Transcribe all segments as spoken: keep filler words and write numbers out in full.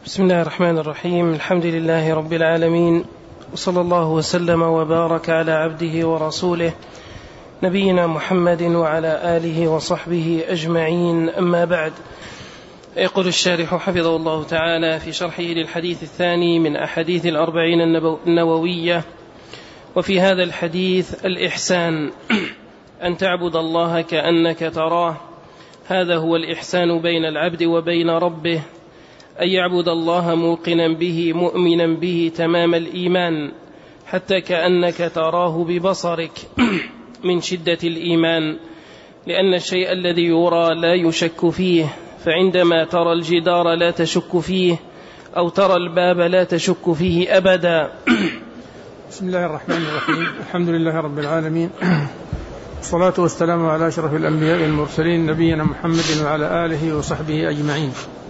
بسم الله الرحمن الرحيم. الحمد لله رب العالمين، وصلى الله وسلم وبارك على عبده ورسوله نبينا محمد وعلى آله وصحبه أجمعين، أما بعد. يقول الشارح حفظه الله تعالى في شرحه للحديث الثاني من أحاديث الأربعين النووية: وفي هذا الحديث الإحسان أن تعبد الله كأنك تراه، هذا هو الإحسان بين العبد وبين ربه، أن يعبد الله موقنا به مؤمنا به تمام الإيمان حتى كأنك تراه ببصرك من شدة الإيمان، لأن الشيء الذي يرى لا يشك فيه، فعندما ترى الجدار لا تشك فيه، أو ترى الباب لا تشك فيه أبدا. بسم الله الرحمن الرحيم. الحمد لله رب العالمين، والصلاة والسلام على أشرف الأنبياء والمرسلين نبينا محمد وعلى آله وصحبه أجمعين.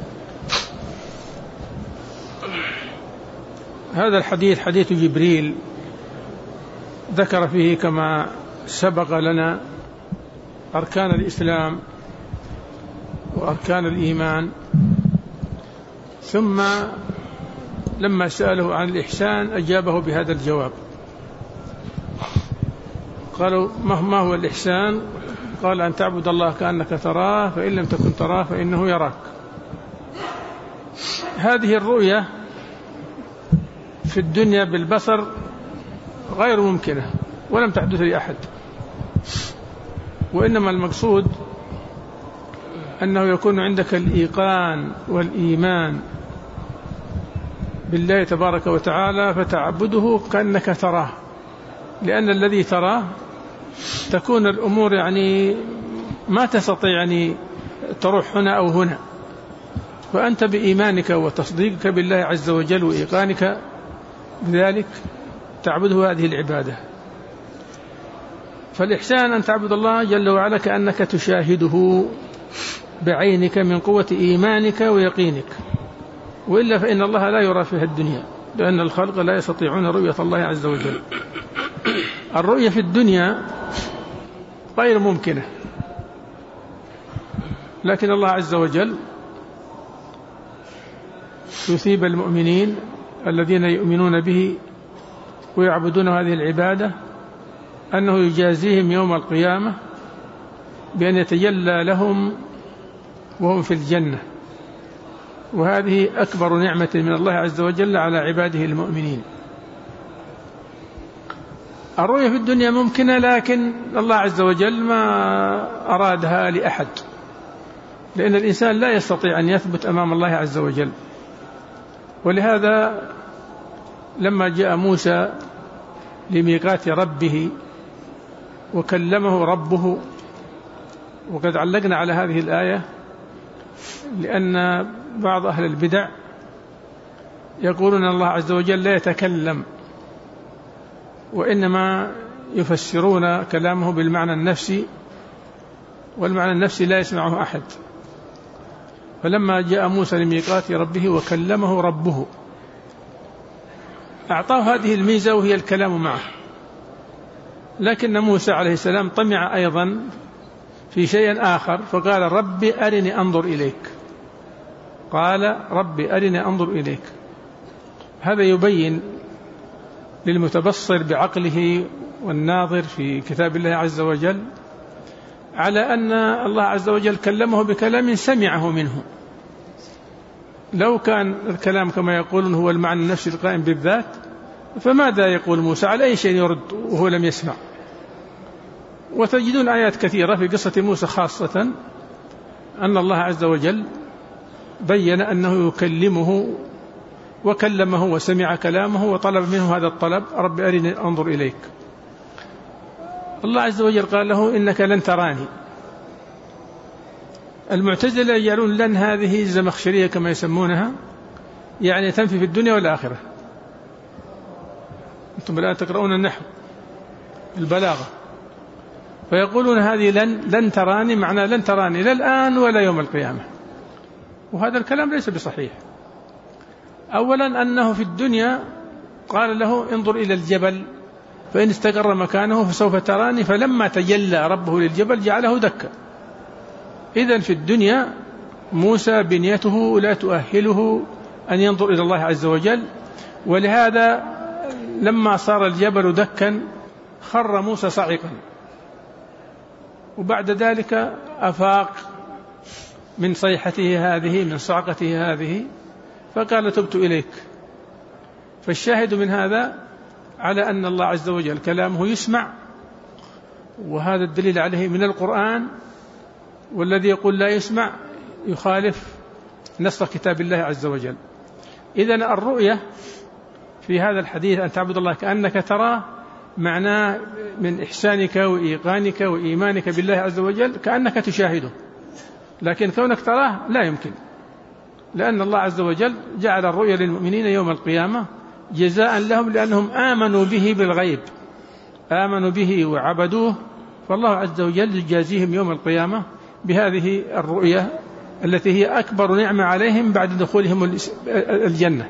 هذا الحديث حديث جبريل، ذكر فيه كما سبق لنا أركان الإسلام وأركان الإيمان، ثم لما سأله عن الإحسان أجابه بهذا الجواب. قالوا ما هو الإحسان؟ قال أن تعبد الله كأنك تراه، فإن لم تكن تراه فإنه يراك. هذه الرؤية في الدنيا بالبصر غير ممكنة ولم تحدث لأحد، وإنما المقصود أنه يكون عندك الإيقان والإيمان بالله تبارك وتعالى، فتعبده كأنك تراه، لأن الذي تراه تكون الأمور يعني ما تستطيع يعني تروح هنا أو هنا، فأنت بإيمانك وتصديقك بالله عز وجل وإيقانك بذلك تعبده هذه العبادة. فالإحسان أن تعبد الله جل وعلا كأنك تشاهده بعينك من قوة إيمانك ويقينك، وإلا فإن الله لا يرى في الدنيا، لأن الخلق لا يستطيعون رؤية الله عز وجل. الرؤية في الدنيا غير ممكنة، لكن الله عز وجل يثيب المؤمنين الذين يؤمنون به ويعبدون هذه العبادة أنه يجازيهم يوم القيامة بأن يتجلى لهم وهم في الجنة، وهذه أكبر نعمة من الله عز وجل على عباده المؤمنين. الرؤية في الدنيا ممكنة، لكن الله عز وجل ما أرادها لأحد، لأن الإنسان لا يستطيع أن يثبت أمام الله عز وجل. ولهذا لما جاء موسى لميقات ربه وكلمه ربه، وقد علقنا على هذه الآية لأن بعض أهل البدع يقولون الله عز وجل لا يتكلم، وإنما يفسرون كلامه بالمعنى النفسي، والمعنى النفسي لا يسمعه أحد. فلما جاء موسى لميقات ربه وكلمه ربه أعطاه هذه الميزة وهي الكلام معه، لكن موسى عليه السلام طمع أيضا في شيء آخر، فقال ربي أرني أنظر إليك. قال ربي أرني أنظر إليك. هذا يبين للمتبصر بعقله والناظر في كتاب الله عز وجل على أن الله عز وجل كلمه بكلام سمعه منه. لو كان الكلام كما يقولون هو المعنى النفسي القائم بالذات، فماذا يقول موسى؟ على أي شيء يرد وهو لم يسمع؟ وتجدون آيات كثيرة في قصة موسى خاصة أن الله عز وجل بين أنه يكلمه وكلمه وسمع كلامه وطلب منه هذا الطلب، رب أرني أنظر إليك. الله عز وجل قال له إنك لن تراني. المعتزلة يجعلون لن هذه الزمخشرية كما يسمونها، يعني تنفي في الدنيا والآخرة. أنتم لا تقرؤون النحو البلاغة، فيقولون هذه لن لن تراني معنى لن تراني لا الآن ولا يوم القيامة، وهذا الكلام ليس بصحيح. أولا أنه في الدنيا قال له انظر إلى الجبل فإن استقر مكانه فسوف تراني، فلما تجلى ربه للجبل جعله دكا. إذن في الدنيا موسى بنيته لا تؤهله أن ينظر إلى الله عز وجل. ولهذا لما صار الجبل دكا خر موسى صعقا، وبعد ذلك أفاق من صيحته هذه، من صعقته هذه، فقال تبت إليك. فالشاهد من هذا على أن الله عز وجل كلامه يسمع، وهذا الدليل عليه من القرآن، والذي يقول لا يسمع يخالف نص كتاب الله عز وجل. إذن الرؤية في هذا الحديث أن تعبد الله كأنك تراه، معناه من إحسانك وإيقانك وإيمانك بالله عز وجل كأنك تشاهده، لكن كونك تراه لا يمكن، لأن الله عز وجل جعل الرؤيا للمؤمنين يوم القيامة جزاء لهم لأنهم آمنوا به بالغيب، آمنوا به وعبدوه، فالله عز وجل يجازيهم يوم القيامة بهذه الرؤيا التي هي أكبر نعمة عليهم بعد دخولهم الجنة،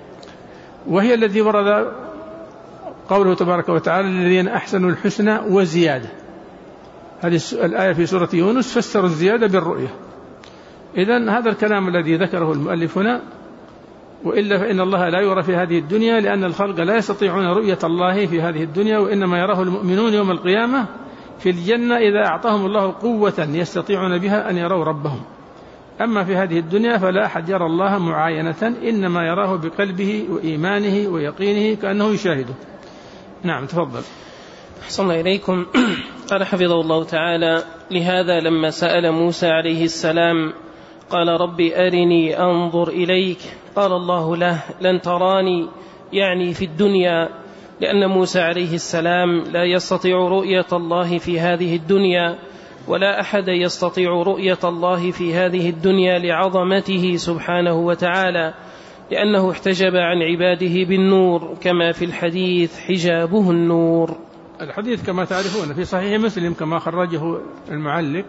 وهي الذي ورد قوله تبارك وتعالى للذين أحسنوا الحسنى وزيادة. هذه الآية في سورة يونس فسروا الزيادة بالرؤية. إذن هذا الكلام الذي ذكره المؤلف هنا، وإلا فإن الله لا يرى في هذه الدنيا، لأن الخلق لا يستطيعون رؤية الله في هذه الدنيا، وإنما يراه المؤمنون يوم القيامة في الجنة إذا أعطاهم الله قوة يستطيعون بها أن يروا ربهم. أما في هذه الدنيا فلا أحد يرى الله معاينة، إنما يراه بقلبه وإيمانه ويقينه كأنه يشاهده. نعم تفضل. أحسن إليكم. قال حفظه الله تعالى: لهذا لما سأل موسى عليه السلام قال رب أرني أنظر إليك، قال الله له لن تراني، يعني في الدنيا، لأن موسى عليه السلام لا يستطيع رؤية الله في هذه الدنيا، ولا أحد يستطيع رؤية الله في هذه الدنيا لعظمته سبحانه وتعالى، لأنه احتجب عن عباده بالنور، كما في الحديث حجابه النور. الحديث كما تعرفون في صحيح مسلم كما خرجه المعلق،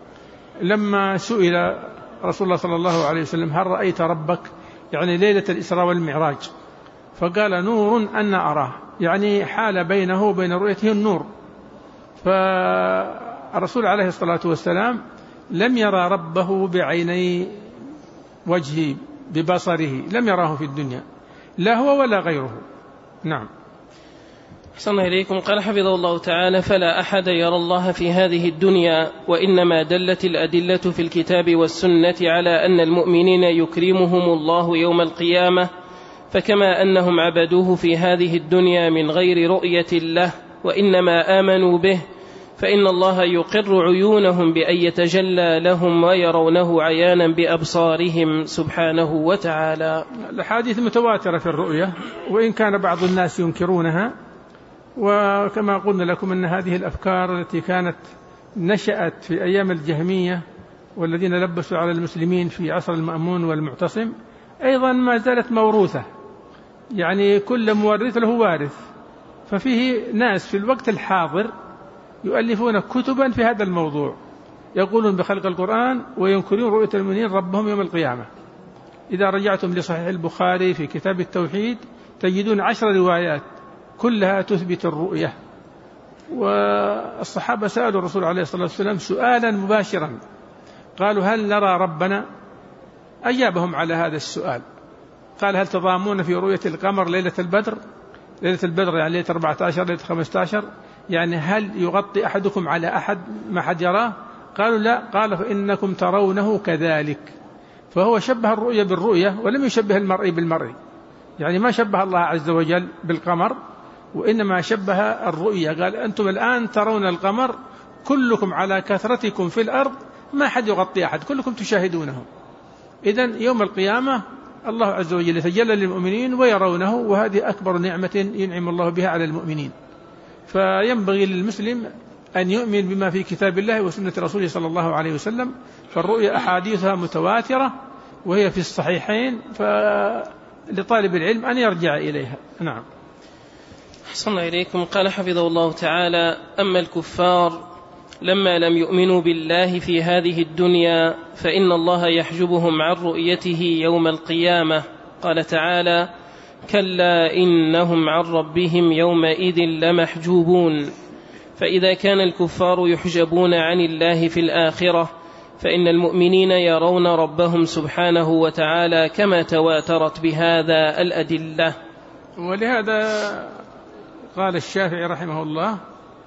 لما سئل رسول الله صلى الله عليه وسلم هل رأيت ربك، يعني ليلة الإسراء والمعراج، فقال نور أنا أراه، يعني حال بينه وبين رؤيته النور. فالرسول عليه الصلاة والسلام لم يرى ربه بعيني وجهه ببصره، لم يراه في الدنيا لا هو ولا غيره. نعم. أحسن إليكم. قال حفظه الله تعالى: فلا أحد يرى الله في هذه الدنيا، وإنما دلت الأدلة في الكتاب والسنة على أن المؤمنين يكرمهم الله يوم القيامة، فكما أنهم عبدوه في هذه الدنيا من غير رؤية له وإنما آمنوا به، فإن الله يقر عيونهم بأن يتجلى لهم ويرونه عيانا بأبصارهم سبحانه وتعالى. الحديث متواترة في الرؤية، وإن كان بعض الناس ينكرونها، وكما قلنا لكم أن هذه الأفكار التي كانت نشأت في أيام الجهمية والذين لبسوا على المسلمين في عصر المأمون والمعتصم أيضا ما زالت موروثة، يعني كل مورث له وارث. ففيه ناس في الوقت الحاضر يؤلفون كتبا في هذا الموضوع، يقولون بخلق القرآن وينكرون رؤية المؤمنين ربهم يوم القيامة. إذا رجعتم لصحيح البخاري في كتاب التوحيد تجدون عشر روايات كلها تثبت الرؤية. والصحابة سألوا الرسول عليه الصلاة والسلام سؤالا مباشرا، قالوا هل نرى ربنا؟ أجابهم على هذا السؤال، قال هل تضامون في رؤية القمر ليلة البدر؟ ليلة البدر يعني ليلة أربعة عشر ليلة خمسة عشر، يعني هل يغطي أحدكم على أحد ما حد يراه؟ قالوا لا. قال فإنكم ترونه كذلك. فهو شبه الرؤية بالرؤية ولم يشبه المرئي بالمرئي، يعني ما شبه الله عز وجل بالقمر، وإنما شبه الرؤية. قال أنتم الآن ترون القمر كلكم على كثرتكم في الأرض، ما حد يغطي أحد، كلكم تشاهدونه. إذن يوم القيامة الله عز وجل يتجلى للمؤمنين ويرونه، وهذه أكبر نعمة ينعم الله بها على المؤمنين. فينبغي للمسلم أن يؤمن بما في كتاب الله وسنة رسوله صلى الله عليه وسلم، فالرؤيا أحاديثها متواترة وهي في الصحيحين، فلطالب العلم أن يرجع إليها. نعم. أحسن إليكم. قال حفظه الله تعالى: أما الكفار لما لم يؤمنوا بالله في هذه الدنيا فإن الله يحجبهم عن رؤيته يوم القيامة. قال تعالى: كلا إنهم عن ربهم يومئذ لمحجوبون. فإذا كان الكفار يحجبون عن الله في الآخرة، فإن المؤمنين يرون ربهم سبحانه وتعالى كما تواترت بهذا الأدلة. ولهذا قال الشافعي رحمه الله: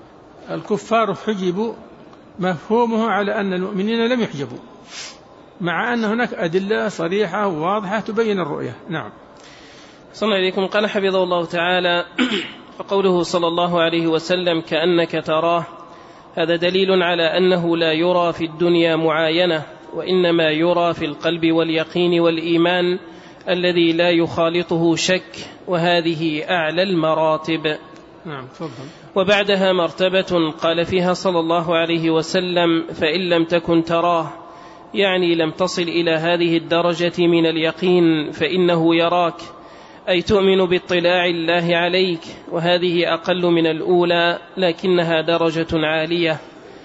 الكفار حجبوا، مفهومه على أن المؤمنين لم يحجبوا، مع أن هناك أدلة صريحة وواضحة تبين الرؤية. نعم. صلى الله عليكم. قال حفظه الله تعالى: فقوله صلى الله عليه وسلم كأنك تراه، هذا دليل على أنه لا يرى في الدنيا معاينة، وإنما يرى في القلب واليقين والإيمان الذي لا يخالطه شك، وهذه أعلى المراتب. نعم. تفضل. وبعدها مرتبة قال فيها صلى الله عليه وسلم: فإن لم تكن تراه، يعني لم تصل إلى هذه الدرجة من اليقين فإنه يراك، أي تؤمن باطلاع الله عليك، وهذه أقل من الأولى لكنها درجة عالية،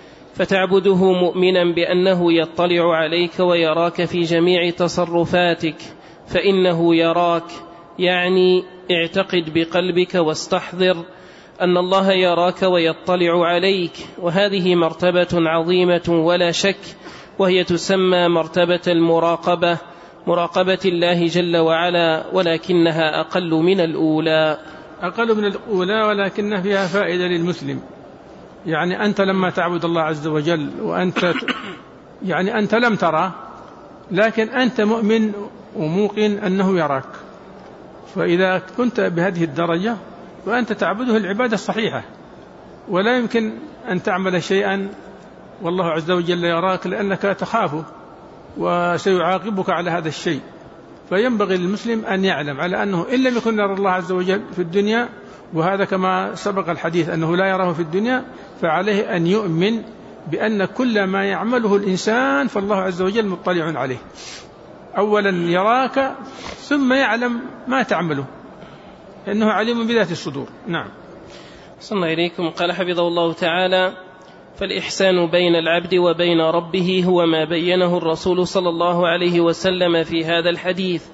فتعبده مؤمنا بأنه يطلع عليك ويراك في جميع تصرفاتك، فإنه يراك، يعني اعتقد بقلبك واستحضر أن الله يراك ويطلع عليك، وهذه مرتبة عظيمة ولا شك، وهي تسمى مرتبة المراقبة، مراقبة الله جل وعلا، ولكنها أقل من الأولى. أقل من الأولى ولكنها فيها فائدة للمسلم. يعني أنت لما تعبد الله عز وجل وأنت يعني أنت لم ترى، لكن أنت مؤمن وموقن أنه يراك، فإذا كنت بهذه الدرجة فأنت تعبده العبادة الصحيحة، ولا يمكن أن تعمل شيئا والله عز وجل يراك لأنك تخافه وسيعاقبك على هذا الشيء. فينبغي للمسلم أن يعلم على أنه إن لم يكن يرى الله عز وجل في الدنيا، وهذا كما سبق الحديث أنه لا يراه في الدنيا، فعليه أن يؤمن بأن كل ما يعمله الإنسان فالله عز وجل مطلع عليه. أولا يراك ثم يعلم ما تعمله، لأنه عليم بذات الصدور. نعم. صلى الله إليكم. قال حفظه الله تعالى: فالإحسان بين العبد وبين ربه هو ما بينه الرسول صلى الله عليه وسلم في هذا الحديث،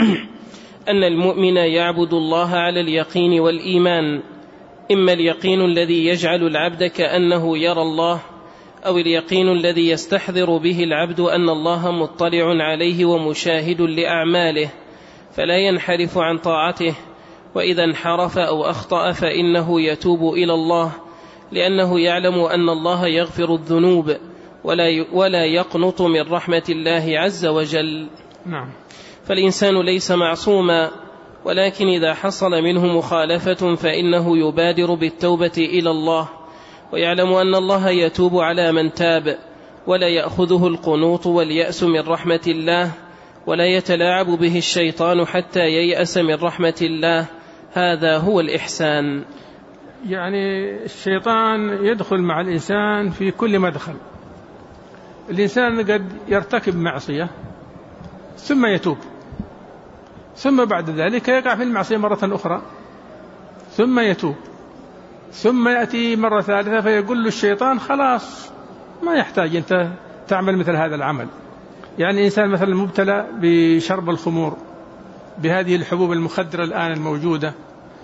أن المؤمن يعبد الله على اليقين والإيمان، إما اليقين الذي يجعل العبد كأنه يرى الله، أو اليقين الذي يستحضر به العبد أن الله مطلع عليه ومشاهد لأعماله، فلا ينحرف عن طاعته، وإذا انحرف أو أخطأ فإنه يتوب إلى الله، لأنه يعلم أن الله يغفر الذنوب ولا ولا يقنط من رحمة الله عز وجل. نعم. فالإنسان ليس معصوما، ولكن إذا حصل منه مخالفة فإنه يبادر بالتوبة إلى الله، ويعلم أن الله يتوب على من تاب، ولا يأخذه القنوط واليأس من رحمة الله، ولا يتلاعب به الشيطان حتى ييأس من رحمة الله. هذا هو الإحسان. يعني الشيطان يدخل مع الإنسان في كل مدخل. الإنسان قد يرتكب معصية ثم يتوب، ثم بعد ذلك يقع في المعصية مرة أخرى ثم يتوب، ثم يأتي مرة ثالثة فيقول له الشيطان خلاص ما يحتاج أنت تعمل مثل هذا العمل. يعني إنسان مثلا مبتلى بشرب الخمور، بهذه الحبوب المخدرة الآن الموجودة،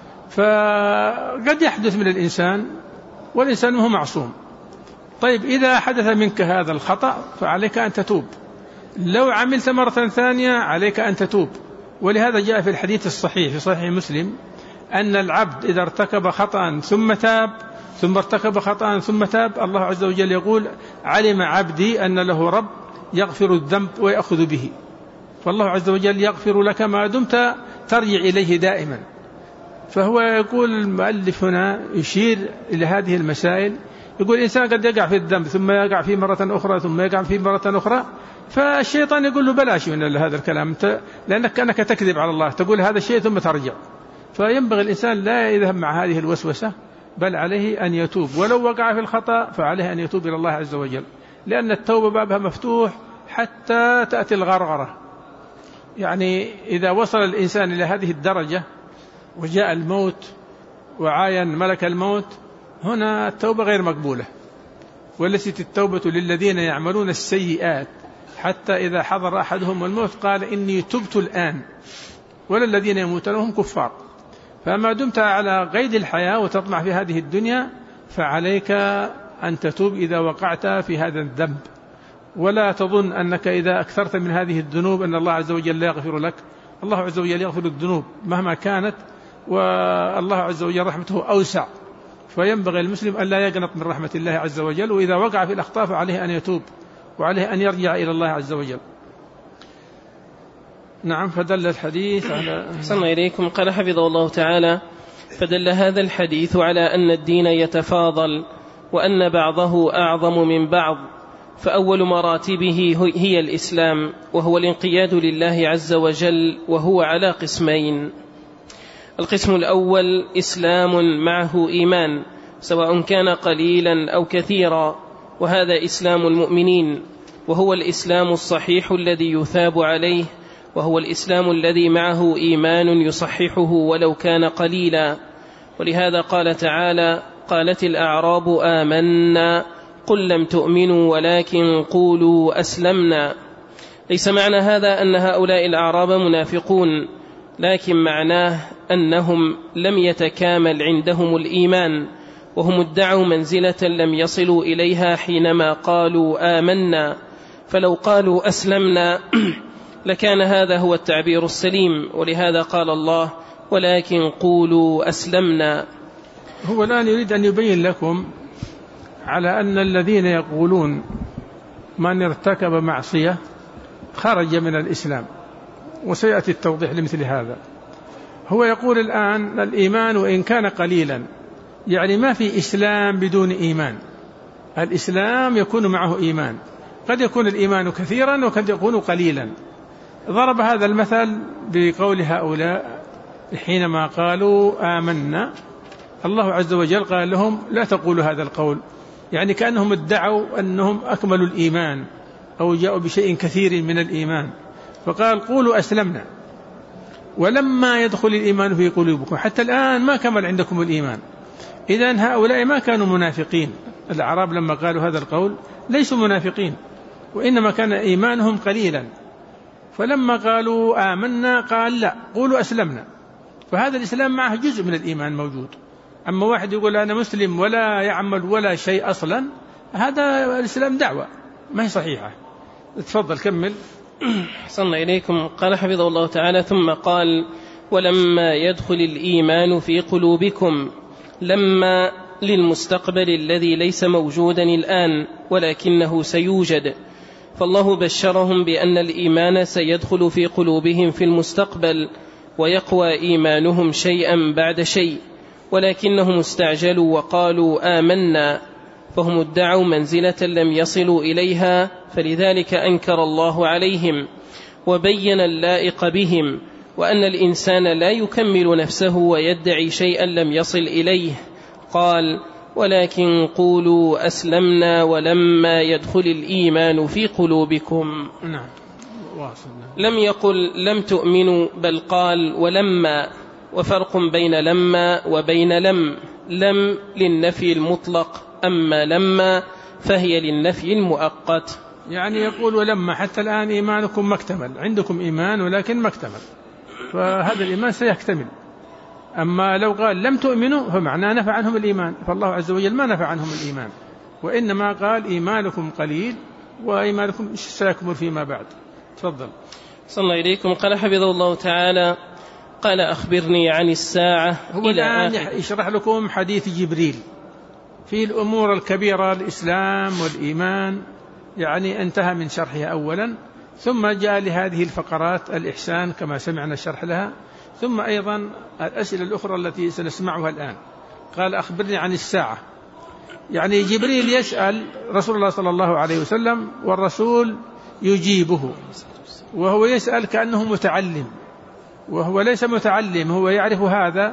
فقد يحدث من الإنسان والإنسان هو معصوم. طيب إذا حدث منك هذا الخطأ فعليك أن تتوب، لو عملت مرة ثانية عليك أن تتوب. ولهذا جاء في الحديث الصحيح في صحيح مسلم أن العبد إذا ارتكب خطأ ثم تاب ثم ارتكب خطأ ثم تاب، الله عز وجل يقول: علم عبدي أن له رب يغفر الذنب ويأخذ به. فالله عز وجل يغفر لك ما دمت ترجع إليه دائما. فهو يقول المؤلف هنا يشير إلى هذه المسائل، يقول الإنسان قد يقع في الذنب ثم يقع فيه مرة أخرى ثم يقع فيه مرة أخرى، فالشيطان يقول له بلاش من هذا الكلام، لأنك كأنك تكذب على الله، تقول هذا الشيء ثم ترجع. فينبغي الإنسان لا يذهب مع هذه الوسوسة، بل عليه أن يتوب، ولو وقع في الخطأ فعليه أن يتوب إلى الله عز وجل، لأن التوبة بابها مفتوح حتى تأتي الغرغرة. يعني إذا وصل الإنسان إلى هذه الدرجة وجاء الموت وعاين ملك الموت، هنا التوبة غير مقبولة. وليست التوبة للذين يعملون السيئات حتى إذا حضر أحدهم الموت قال إني تبت الآن، ولا الذين يموتون هم كفار. فما دمت على قيد الحياة وتطمع في هذه الدنيا فعليك أن تتوب إذا وقعت في هذا الذنب. ولا تظن أنك إذا أكثرت من هذه الذنوب أن الله عز وجل لا يغفر لك. الله عز وجل يغفر الذنوب مهما كانت، والله عز وجل رحمته أوسع، فينبغي المسلم أن لا يقنط من رحمة الله عز وجل، وإذا وقع في الأخطاء فعليه أن يتوب وعليه أن يرجع إلى الله عز وجل. نعم. فدل الحديث على أحسن إليكم. قال حفظه الله تعالى: فدل هذا الحديث على أن الدين يتفاضل، وأن بعضه أعظم من بعض، فأول مراتبه هي الإسلام، وهو الانقياد لله عز وجل، وهو على قسمين: القسم الأول إسلام معه إيمان، سواء كان قليلا أو كثيرا، وهذا إسلام المؤمنين، وهو الإسلام الصحيح الذي يثاب عليه، وهو الإسلام الذي معه إيمان يصححه ولو كان قليلا. ولهذا قال تعالى: قالت الأعراب آمنا قل لم تؤمنوا ولكن قولوا أسلمنا. ليس معنى هذا أن هؤلاء الأعراب منافقون، لكن معناه أنهم لم يتكامل عندهم الإيمان، وهم ادعوا منزلة لم يصلوا إليها حينما قالوا آمنا، فلو قالوا أسلمنا لكان هذا هو التعبير السليم. ولهذا قال الله: ولكن قولوا أسلمنا. هو الآن يريد أن يبين لكم على أن الذين يقولون من ارتكب معصية خرج من الإسلام، وسيأتي التوضيح لمثل هذا. هو يقول الآن الإيمان وإن كان قليلا، يعني ما في إسلام بدون إيمان، الإسلام يكون معه إيمان، قد يكون الإيمان كثيرا وقد يكون قليلا. ضرب هذا المثل بقول هؤلاء حينما قالوا آمنا، الله عز وجل قال لهم لا تقولوا هذا القول، يعني كأنهم ادعوا أنهم أكملوا الإيمان أو جاءوا بشيء كثير من الإيمان، فقال قولوا أسلمنا ولما يدخل الإيمان في قلوبكم. حتى الآن ما كمل عندكم الإيمان. إذن هؤلاء ما كانوا منافقين، الأعراب لما قالوا هذا القول ليسوا منافقين، وإنما كان إيمانهم قليلا، فلما قالوا آمنا قال لا قولوا أسلمنا، فهذا الإسلام معه جزء من الإيمان موجود. أما واحد يقول أنا مسلم ولا يعمل ولا شيء أصلا، هذا الإسلام دعوة ما هي صحيحة. تفضل كمل. صلى إليكم. قال حفظه الله تعالى: ثم قال: ولما يدخل الإيمان في قلوبكم، لما للمستقبل الذي ليس موجودا الآن ولكنه سيوجد، فالله بشرهم بأن الإيمان سيدخل في قلوبهم في المستقبل، ويقوى إيمانهم شيئا بعد شيء، ولكنهم استعجلوا وقالوا آمنا، فهم ادعوا منزلة لم يصلوا إليها، فلذلك أنكر الله عليهم وبين اللائق بهم، وأن الإنسان لا يكمل نفسه ويدعي شيئا لم يصل إليه. قال: ولكن قولوا أسلمنا ولما يدخل الإيمان في قلوبكم. نعم. لم يقل لم تؤمنوا، بل قال ولما، وفرق بين لما وبين لم. لم للنفي المطلق، أما لما فهي للنفي المؤقت. يعني يقول ولما حتى الآن إيمانكم ما اكتمل، عندكم إيمان ولكن ما اكتمل، فهذا الإيمان سيكتمل. أما لو قال لم تؤمنوا فمعناه نفع عنهم الإيمان، فالله عز وجل ما نفع عنهم الإيمان، وإنما قال إيمانكم قليل وإيمانكم سيكمل فيما بعد. تفضل. صلى الله إليكم. قال حفظه الله تعالى: قال أخبرني عن الساعة. هو الآن يشرح لكم حديث جبريل في الأمور الكبيرة، الإسلام والإيمان، يعني انتهى من شرحها أولا، ثم جاء لهذه الفقرات الإحسان كما سمعنا الشرح لها، ثم أيضا الأسئلة الأخرى التي سنسمعها الآن. قال أخبرني عن الساعة، يعني جبريل يسأل رسول الله صلى الله عليه وسلم والرسول يجيبه، وهو يسأل كأنه متعلم، وهو ليس متعلم، هو يعرف هذا.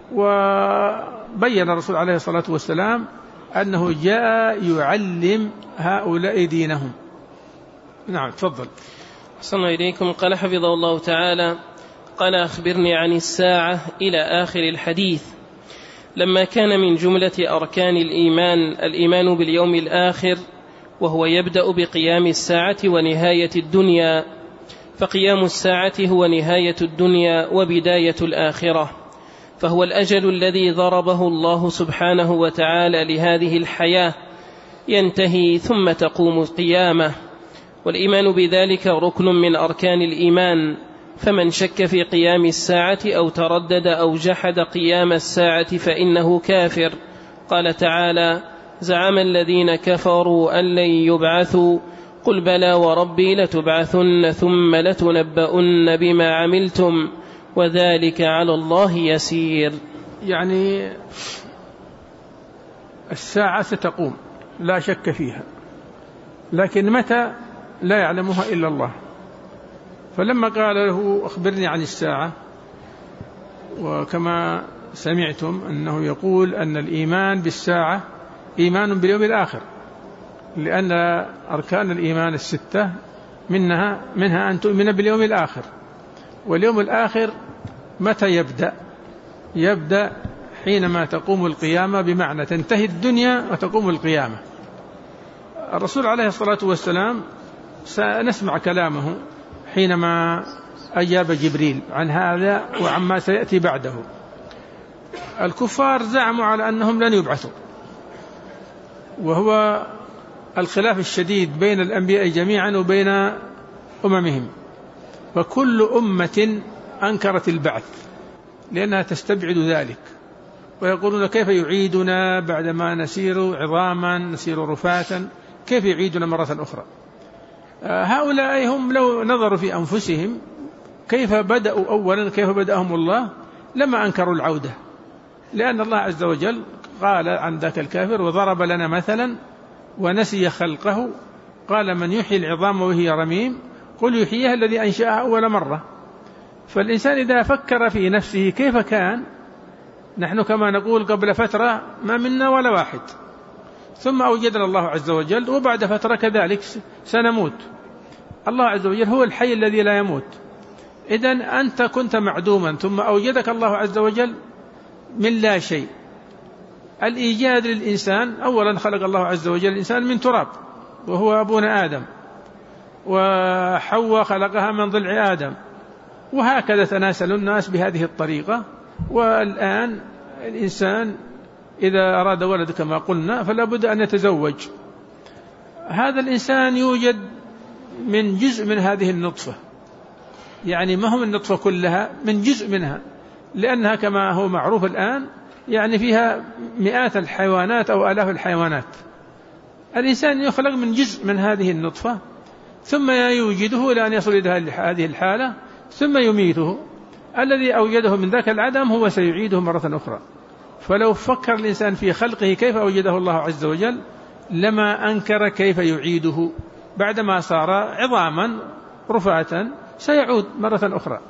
وبين الرسول عليه الصلاة والسلام أنه جاء يعلم هؤلاء دينهم. نعم. تفضل. صلى الله إليكم. قال حفظه الله تعالى: قال أخبرني عن الساعة إلى آخر الحديث. لما كان من جملة أركان الإيمان الإيمان باليوم الآخر، وهو يبدأ بقيام الساعة ونهاية الدنيا، فقيام الساعة هو نهاية الدنيا وبداية الآخرة، فهو الأجل الذي ضربه الله سبحانه وتعالى لهذه الحياة، ينتهي ثم تقوم القيامة، والإيمان بذلك ركن من أركان الإيمان، فمن شك في قيام الساعة أو تردد أو جحد قيام الساعة فإنه كافر. قال تعالى: زعم الذين كفروا أن لن يبعثوا قل بلى وربي لتبعثن ثم لتنبؤن بما عملتم وذلك على الله يسير. يعني الساعة ستقوم لا شك فيها، لكن متى لا يعلمها إلا الله. فلما قال له أخبرني عن الساعة، وكما سمعتم أنه يقول أن الإيمان بالساعة إيمان باليوم الآخر، لأن أركان الإيمان الستة منها, منها أن تؤمن باليوم الآخر. واليوم الآخر متى يبدأ؟ يبدأ حينما تقوم القيامة، بمعنى تنتهي الدنيا وتقوم القيامة. الرسول عليه الصلاة والسلام سنسمع كلامه حينما أجاب جبريل عن هذا وعما سيأتي بعده. الكفار زعموا على أنهم لن يبعثوا، وهو الخلاف الشديد بين الأنبياء جميعا وبين أممهم، فكل أمة أنكرت البعث لأنها تستبعد ذلك، ويقولون كيف يعيدنا بعدما نسير عظاما نسير رفاتا، كيف يعيدنا مرة أخرى؟ هؤلاء هم لو نظروا في أنفسهم كيف بدأوا أولا، كيف بدأهم الله، لما أنكروا العودة، لأن الله عز وجل قال عن ذاك الكافر: وضرب لنا مثلا ونسي خلقه قال من يحيي العظام وهي رميم قل يحييها الذي أنشأها أول مرة. فالإنسان إذا فكر في نفسه كيف كان، نحن كما نقول قبل فترة ما منا ولا واحد، ثم أوجدنا الله عز وجل، وبعد فترة كذلك سنموت. الله عز وجل هو الحي الذي لا يموت. إذن أنت كنت معدوما ثم أوجدك الله عز وجل من لا شيء. الإيجاد للإنسان، أولا خلق الله عز وجل الإنسان من تراب وهو أبونا آدم، وحواء خلقها من ضلع آدم، وهكذا تناسل الناس بهذه الطريقة. والآن الإنسان إذا أراد ولد كما قلنا فلا بد أن يتزوج. هذا الإنسان يوجد من جزء من هذه النطفة، يعني ما هو النطفة كلها، من جزء منها، لأنها كما هو معروف الآن يعني فيها مئات الحيوانات أو آلاف الحيوانات. الإنسان يخلق من جزء من هذه النطفة، ثم يوجده لأن يصل إلى هذه الحالة، ثم يميته. الذي أوجده من ذاك العدم هو سيعيده مرة أخرى. فلو فكر الإنسان في خلقه كيف أوجده الله عز وجل لما أنكر كيف يعيده بعدما صار عظاما رفاة، سيعود مرة أخرى.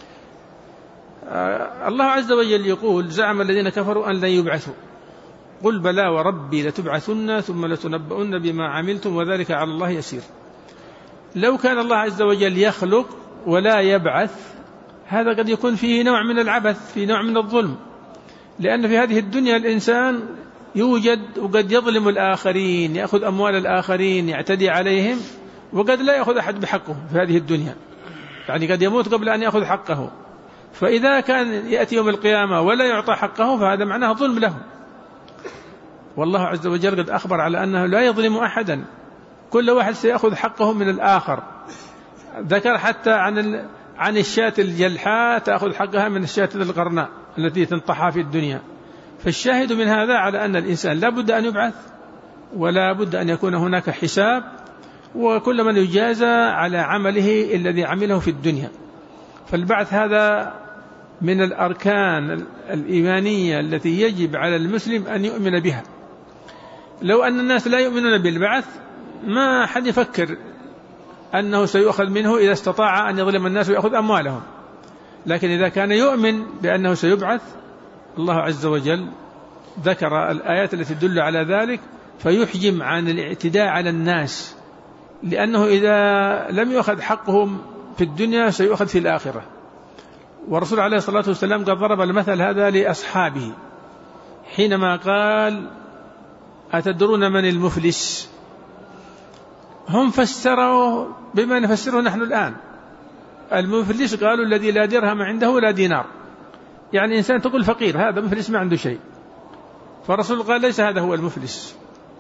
الله عز وجل يقول: زعم الذين كفروا أن لن يبعثوا قل بلى وربي لتبعثن ثم لتنبؤن بما عملتم وذلك على الله يسير. لو كان الله عز وجل يخلق ولا يبعث، هذا قد يكون فيه نوع من العبث، فيه نوع من الظلم، لأن في هذه الدنيا الإنسان يوجد وقد يظلم الآخرين، يأخذ أموال الآخرين، يعتدي عليهم، وقد لا يأخذ أحد بحقه في هذه الدنيا، يعني قد يموت قبل أن يأخذ حقه. فإذا كان يأتي يوم القيامة ولا يعطى حقه فهذا معناه ظلم له. والله عز وجل قد أخبر على أنه لا يظلم أحدا، كل واحد سيأخذ حقه من الآخر. ذكر حتى عن عن الشاة الجلحاء تأخذ حقها من الشاة القرناء التي تنطحها في الدنيا. فالشاهد من هذا على أن الإنسان لا بد أن يبعث، ولا بد أن يكون هناك حساب، وكل من يجازى على عمله الذي عمله في الدنيا. فالبعث هذا من الأركان الإيمانية التي يجب على المسلم أن يؤمن بها. لو أن الناس لا يؤمنون بالبعث ما حد يفكر أنه سيؤخذ منه إذا استطاع أن يظلم الناس ويأخذ أموالهم. لكن إذا كان يؤمن بأنه سيبعث، الله عز وجل ذكر الآيات التي تدل على ذلك فيحجم عن الاعتداء على الناس، لأنه إذا لم يأخذ حقهم في الدنيا سيؤخذ في الآخرة. والرسول عليه الصلاة والسلام قد ضرب المثل هذا لأصحابه حينما قال: أتدرون من المفلس؟ هم فسروا بما نفسره نحن الآن. المفلس قالوا الذي لا درهم عنده ولا دينار، يعني إنسان تقول فقير هذا مفلس ما عنده شيء. فالرسول قال: ليس هذا هو المفلس.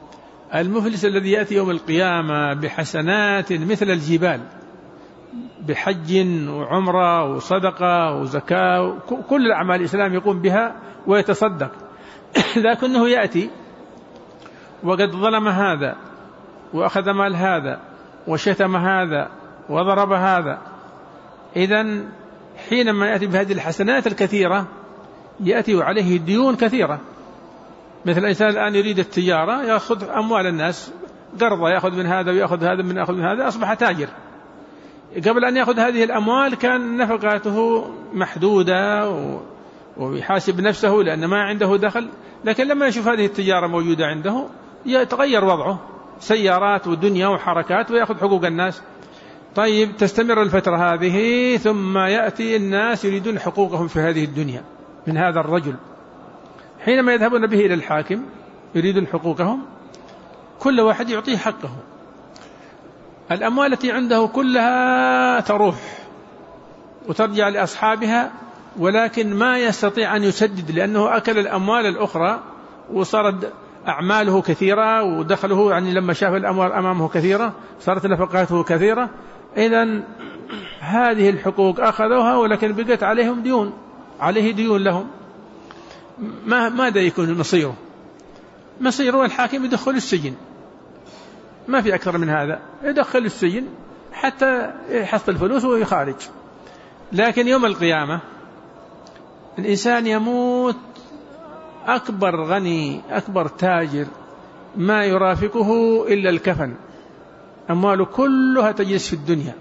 المفلس الذي يأتي يوم القيامة بحسنات مثل الجبال، بحج وعمرة وصدقة وزكاة، كل الأعمال الإسلام يقوم بها ويتصدق، لكنه يأتي وقد ظلم هذا وأخذ مال هذا وشتم هذا وضرب هذا. إذن حينما يأتي بهذه الحسنات الكثيرة يأتي عليه ديون كثيرة. مثل الإنسان الآن يريد التجارة، يأخذ أموال الناس قرضة، يأخذ من هذا ويأخذ هذا من يأخذ من هذا، أصبح تاجر. قبل أن يأخذ هذه الأموال كان نفقاته محدودة ويحاسب نفسه لأن ما عنده دخل، لكن لما يشوف هذه التجارة موجودة عنده يتغير وضعه، سيارات ودنيا وحركات ويأخذ حقوق الناس. طيب تستمر الفترة هذه، ثم يأتي الناس يريدون حقوقهم في هذه الدنيا من هذا الرجل. حينما يذهبون به إلى الحاكم يريدون حقوقهم، كل واحد يعطيه حقه. الأموال التي عنده كلها تروح وترجع لأصحابها، ولكن ما يستطيع أن يسدد لأنه أكل الأموال الأخرى وصارت أعماله كثيرة ودخله، يعني لما شاف الأموال أمامه كثيرة صارت نفقاته كثيرة. إذن هذه الحقوق أخذوها ولكن بقت عليهم ديون، عليه ديون لهم. ما ماذا يكون مصيره؟ مصيره الحاكم يدخل السجن، ما في أكثر من هذا، يدخل السجن حتى يحصل الفلوس ويخارج. لكن يوم القيامة الإنسان يموت أكبر غني أكبر تاجر، ما يرافقه إلا الكفن، أمواله كلها تجلس في الدنيا.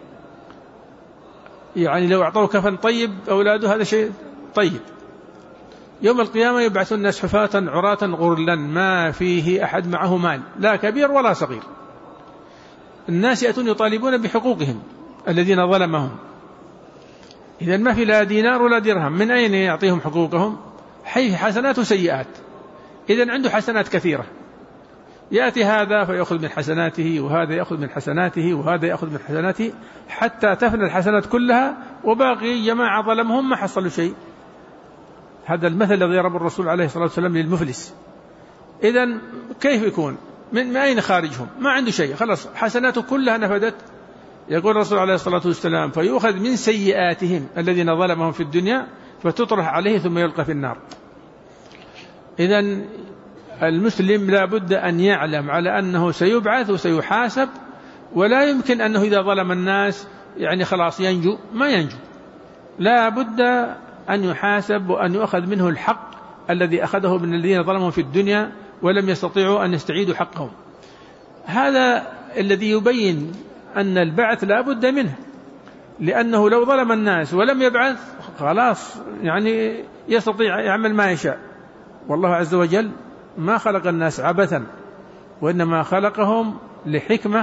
يعني لو أعطوه كفن طيب أولاده هذا شيء طيب. يوم القيامة يبعث الناس حفاة عراة غرلا، ما فيه أحد معه مال، لا كبير ولا صغير. الناس يأتون يطالبون بحقوقهم الذين ظلمهم، إذن ما في لا دينار ولا درهم، من أين يعطيهم حقوقهم؟ حي حسنات وسيئات. إذن عنده حسنات كثيرة، يأتي هذا فيأخذ من حسناته وهذا يأخذ من حسناته وهذا يأخذ من حسناته حتى تفنى الحسنات كلها، وباقي جماعة ظلمهم ما حصلوا شيء. هذا المثل الذي ضربه الرسول عليه الصلاة والسلام للمفلس. إذن كيف يكون؟ من أين خارجهم؟ ما عنده شيء، خلاص حسناته كلها نفدت. يقول الرسول عليه الصلاة والسلام فيؤخذ من سيئاتهم الذين ظلمهم في الدنيا فتطرح عليه ثم يلقى في النار. إذن المسلم لا بد أن يعلم على أنه سيبعث وسيحاسب، ولا يمكن أنه إذا ظلم الناس يعني خلاص ينجو، ما ينجو، لا بد أن يحاسب وأن يؤخذ منه الحق الذي أخذه من الذين ظلموا في الدنيا ولم يستطيعوا أن يستعيدوا حقهم. هذا الذي يبين أن البعث لا بد منه، لأنه لو ظلم الناس ولم يبعث خلاص يعني يستطيع يعمل ما يشاء. والله عز وجل ما خلق الناس عبثا، وإنما خلقهم لحكمة،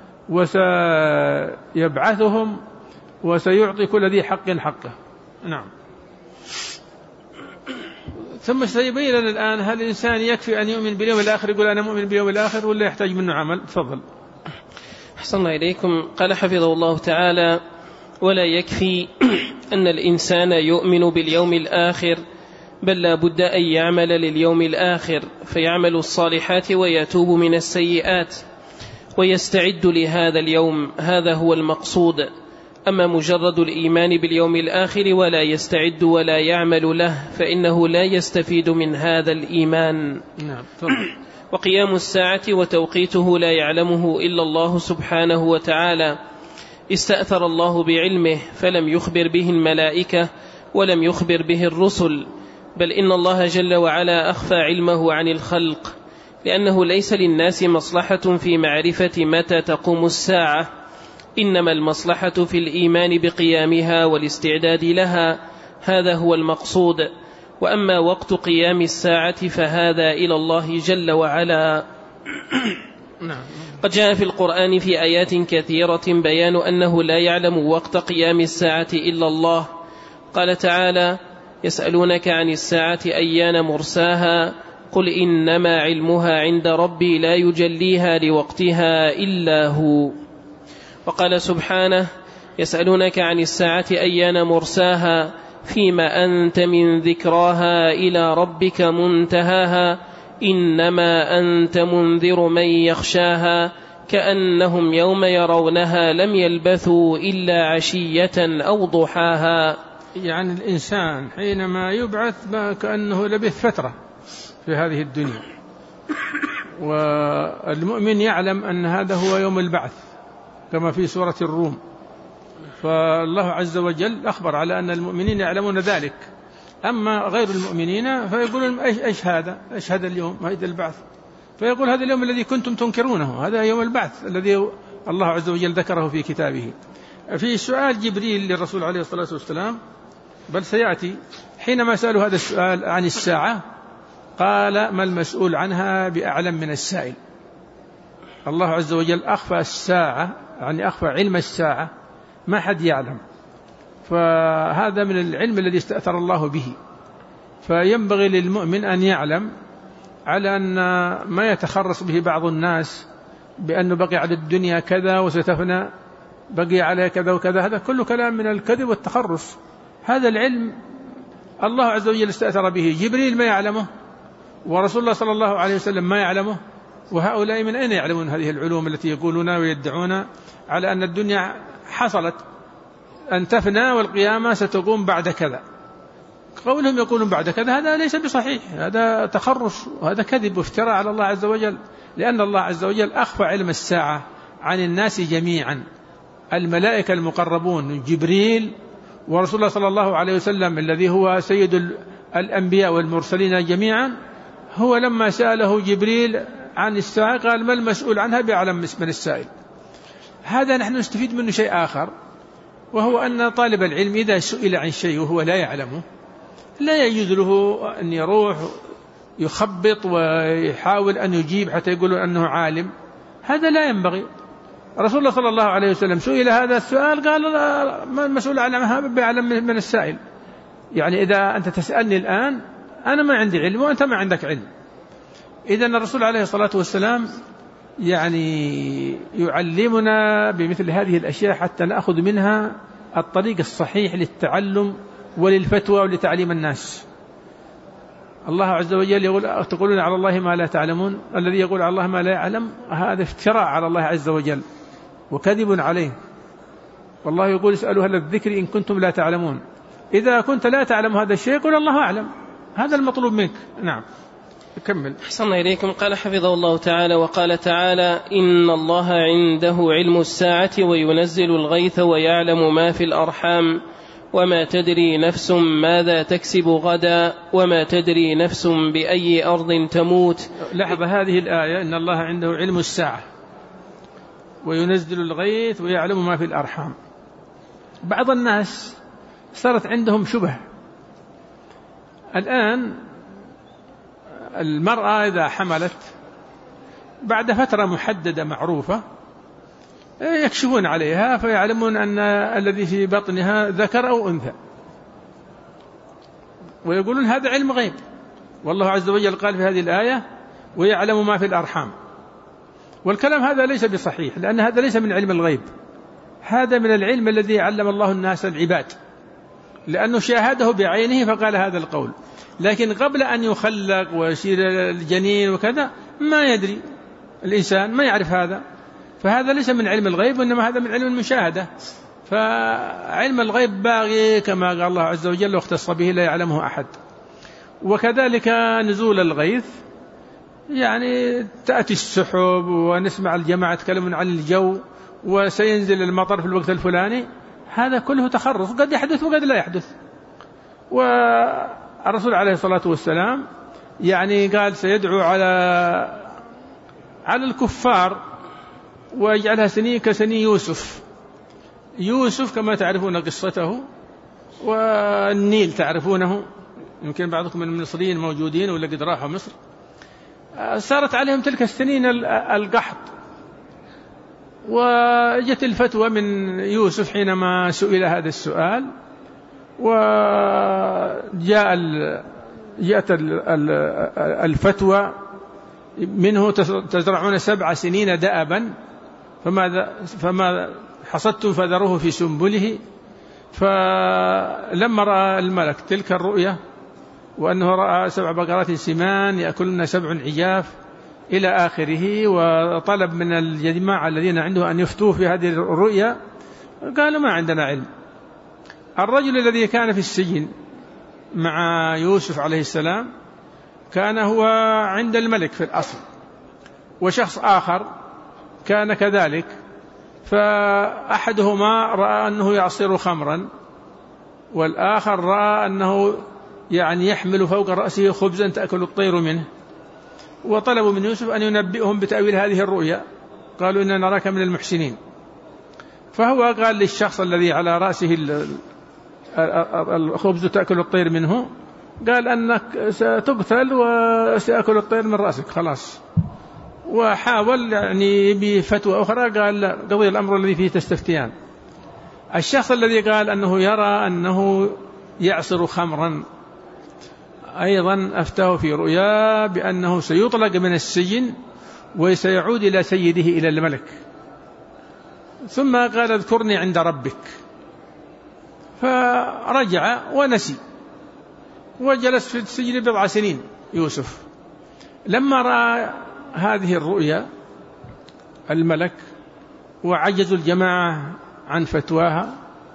وسيبعثهم وسيعطي كل ذي حق حقه. نعم. ثم سيبين لنا الآن هل الإنسان يكفي أن يؤمن باليوم الآخر يقول أنا مؤمن باليوم الآخر، ولا يحتاج منه عمل؟ تفضل. أحسن إليكم. قال حفظه الله تعالى: ولا يكفي أن الإنسان يؤمن باليوم الآخر، بل لا بد أن يعمل لليوم الآخر، فيعمل الصالحات ويتوب من السيئات ويستعد لهذا اليوم، هذا هو المقصود. أما مجرد الإيمان باليوم الآخر ولا يستعد ولا يعمل له فإنه لا يستفيد من هذا الإيمان. نعم. وقيام الساعة وتوقيته لا يعلمه إلا الله سبحانه وتعالى، استأثر الله بعلمه فلم يخبر به الملائكة ولم يخبر به الرسل، بل إن الله جل وعلا أخفى علمه عن الخلق، لأنه ليس للناس مصلحة في معرفة متى تقوم الساعة، إنما المصلحة في الإيمان بقيامها والاستعداد لها، هذا هو المقصود. وأما وقت قيام الساعة فهذا إلى الله جل وعلا. قد جاء في القرآن في آيات كثيرة بيان أنه لا يعلم وقت قيام الساعة إلا الله. قال تعالى: يسألونك عن الساعة أيان مرساها، قل إنما علمها عند ربي لا يجليها لوقتها إلا هو. وقال سبحانه: يسألونك عن الساعة أيان مرساها، فيما أنت من ذكراها إلى ربك منتهاها، إنما أنت منذر من يخشاها كأنهم يوم يرونها لم يلبثوا إلا عشية أو ضحاها. يعني الإنسان حينما يبعث كأنه لبث فترة في هذه الدنيا، والمؤمن يعلم أن هذا هو يوم البعث كما في سورة الروم. فالله عز وجل أخبر على أن المؤمنين يعلمون ذلك، أما غير المؤمنين فيقولون إيش هذا، إيش هذا اليوم، هذا البعث، فيقول هذا اليوم الذي كنتم تنكرونه، هذا يوم البعث الذي الله عز وجل ذكره في كتابه. في سؤال جبريل للرسول عليه الصلاة والسلام، بل سيأتي، حينما سألوا هذا السؤال عن الساعة قال ما المسؤول عنها بأعلم من السائل. الله عز وجل أخفى الساعة، يعني أخفى علم الساعة، ما حد يعلم، فهذا من العلم الذي استأثر الله به. فينبغي للمؤمن أن يعلم على أن ما يتخرص به بعض الناس بأنه بقي على الدنيا كذا وستفنى، بقي عليه كذا وكذا، هذا كله كلام من الكذب والتخرص. هذا العلم الله عز وجل استأثر به، جبريل ما يعلمه، ورسول الله صلى الله عليه وسلم ما يعلمه، وهؤلاء من أين يعلمون هذه العلوم التي يقولون ويدعون على أن الدنيا حصلت أن تفنى والقيامة ستقوم بعد كذا؟ قولهم يقولون بعد كذا هذا ليس بصحيح، هذا تخرص وهذا كذب وافتراء على الله عز وجل، لأن الله عز وجل أخفى علم الساعة عن الناس جميعا. الملائكة المقربون جبريل ورسول الله صلى الله عليه وسلم الذي هو سيد الأنبياء والمرسلين جميعا، هو لما سأله جبريل عن الساعة قال ما المسؤول عنها بأعلم من السائل. هذا نحن نستفيد منه شيء آخر، وهو أن طالب العلم إذا سئل عن شيء وهو لا يعلمه لا يجوز له أن يروح يخبط ويحاول أن يجيب حتى يقولوا أنه عالم، هذا لا ينبغي. رسول الله صلى الله عليه وسلم سئل هذا السؤال قال ما المسؤول عنها بأعلم من السائل، يعني إذا أنت تسألني الآن أنا ما عندي علم وأنت ما عندك علم. إذن الرسول عليه الصلاة والسلام يعني يعلمنا بمثل هذه الأشياء حتى نأخذ منها الطريق الصحيح للتعلم وللفتوى ولتعليم الناس. الله عز وجل يقول تقولون على الله ما لا تعلمون، الذي يقول على الله ما لا يعلم هذا افتراء على الله عز وجل وكذب عليه. والله يقول اسألوا أهل الذكر إن كنتم لا تعلمون، إذا كنت لا تعلم هذا الشيء قل الله أعلم، هذا المطلوب منك. نعم كمل. أحسن إليكم. قال حفظه الله تعالى وقال تعالى إن الله عنده علم الساعة وينزل الغيث ويعلم ما في الأرحام وما تدري نفس ماذا تكسب غدا وما تدري نفس بأي أرض تموت. لاحظ هذه الآية إن الله عنده علم الساعة وينزل الغيث ويعلم ما في الأرحام. بعض الناس صارت عندهم شبه الآن، المرأة إذا حملت بعد فترة محددة معروفة يكشفون عليها فيعلمون أن الذي في بطنها ذكر أو أنثى، ويقولون هذا علم غيب. والله عز وجل قال في هذه الآية ويعلم ما في الأرحام، والكلام هذا ليس بصحيح، لأن هذا ليس من علم الغيب، هذا من العلم الذي علم الله الناس العباد، لأنه شاهده بعينه فقال هذا القول. لكن قبل أن يخلق ويصير الجنين وكذا ما يدري الإنسان، ما يعرف هذا، فهذا ليس من علم الغيب وإنما هذا من علم المشاهدة. فعلم الغيب باقي كما قال الله عز وجل واختص به لا يعلمه أحد. وكذلك نزول الغيث، يعني تأتي السحب ونسمع الجماعة يتكلمون عن الجو وسينزل المطر في الوقت الفلاني، هذا كله تخرص، قد يحدث وقد لا يحدث. والرسول عليه الصلاة والسلام يعني قال سيدعو على على الكفار ويجعلها سنين كسني يوسف. يوسف كما تعرفون قصته، والنيل تعرفونه، يمكن بعضكم من المصريين موجودين ولا قد راحوا مصر، صارت عليهم تلك السنين القحط. وجت الفتوى من يوسف حينما سئل هذا السؤال، وجاء جاءت الفتوى منه تزرعون سبع سنين دأبا فما فما حصدتم فذروه في سنبله. فلما رأى الملك تلك الرؤيا وأنه رأى سبع بقرات سمان يأكلن سبع عجاف إلى آخره، وطلب من الجماعة الذين عنده أن يفتوه في هذه الرؤيا، قالوا ما عندنا علم. الرجل الذي كان في السجن مع يوسف عليه السلام كان هو عند الملك في الأصل، وشخص آخر كان كذلك، فأحدهما رأى أنه يعصر خمرا، والآخر رأى أنه يعني يحمل فوق رأسه خبزا تأكل الطير منه، وطلبوا من يوسف أن ينبئهم بتأويل هذه الرؤيا، قالوا إننا نراك من المحسنين. فهو قال للشخص الذي على رأسه الخبز تأكل الطير منه، قال أنك ستقتل وسيأكل الطير من رأسك خلاص. وحاول يعني بفتوى أخرى قال قضي الأمر الذي فيه تستفتيان. الشخص الذي قال أنه يرى أنه يعصر خمرا أيضا أفتاه في رؤيا بأنه سيطلق من السجن وسيعود إلى سيده إلى الملك، ثم قال اذكرني عند ربك، فرجع ونسي وجلس في السجن بضع سنين يوسف. لما رأى هذه الرؤيا الملك وعجزوا الجماعة عن فتواها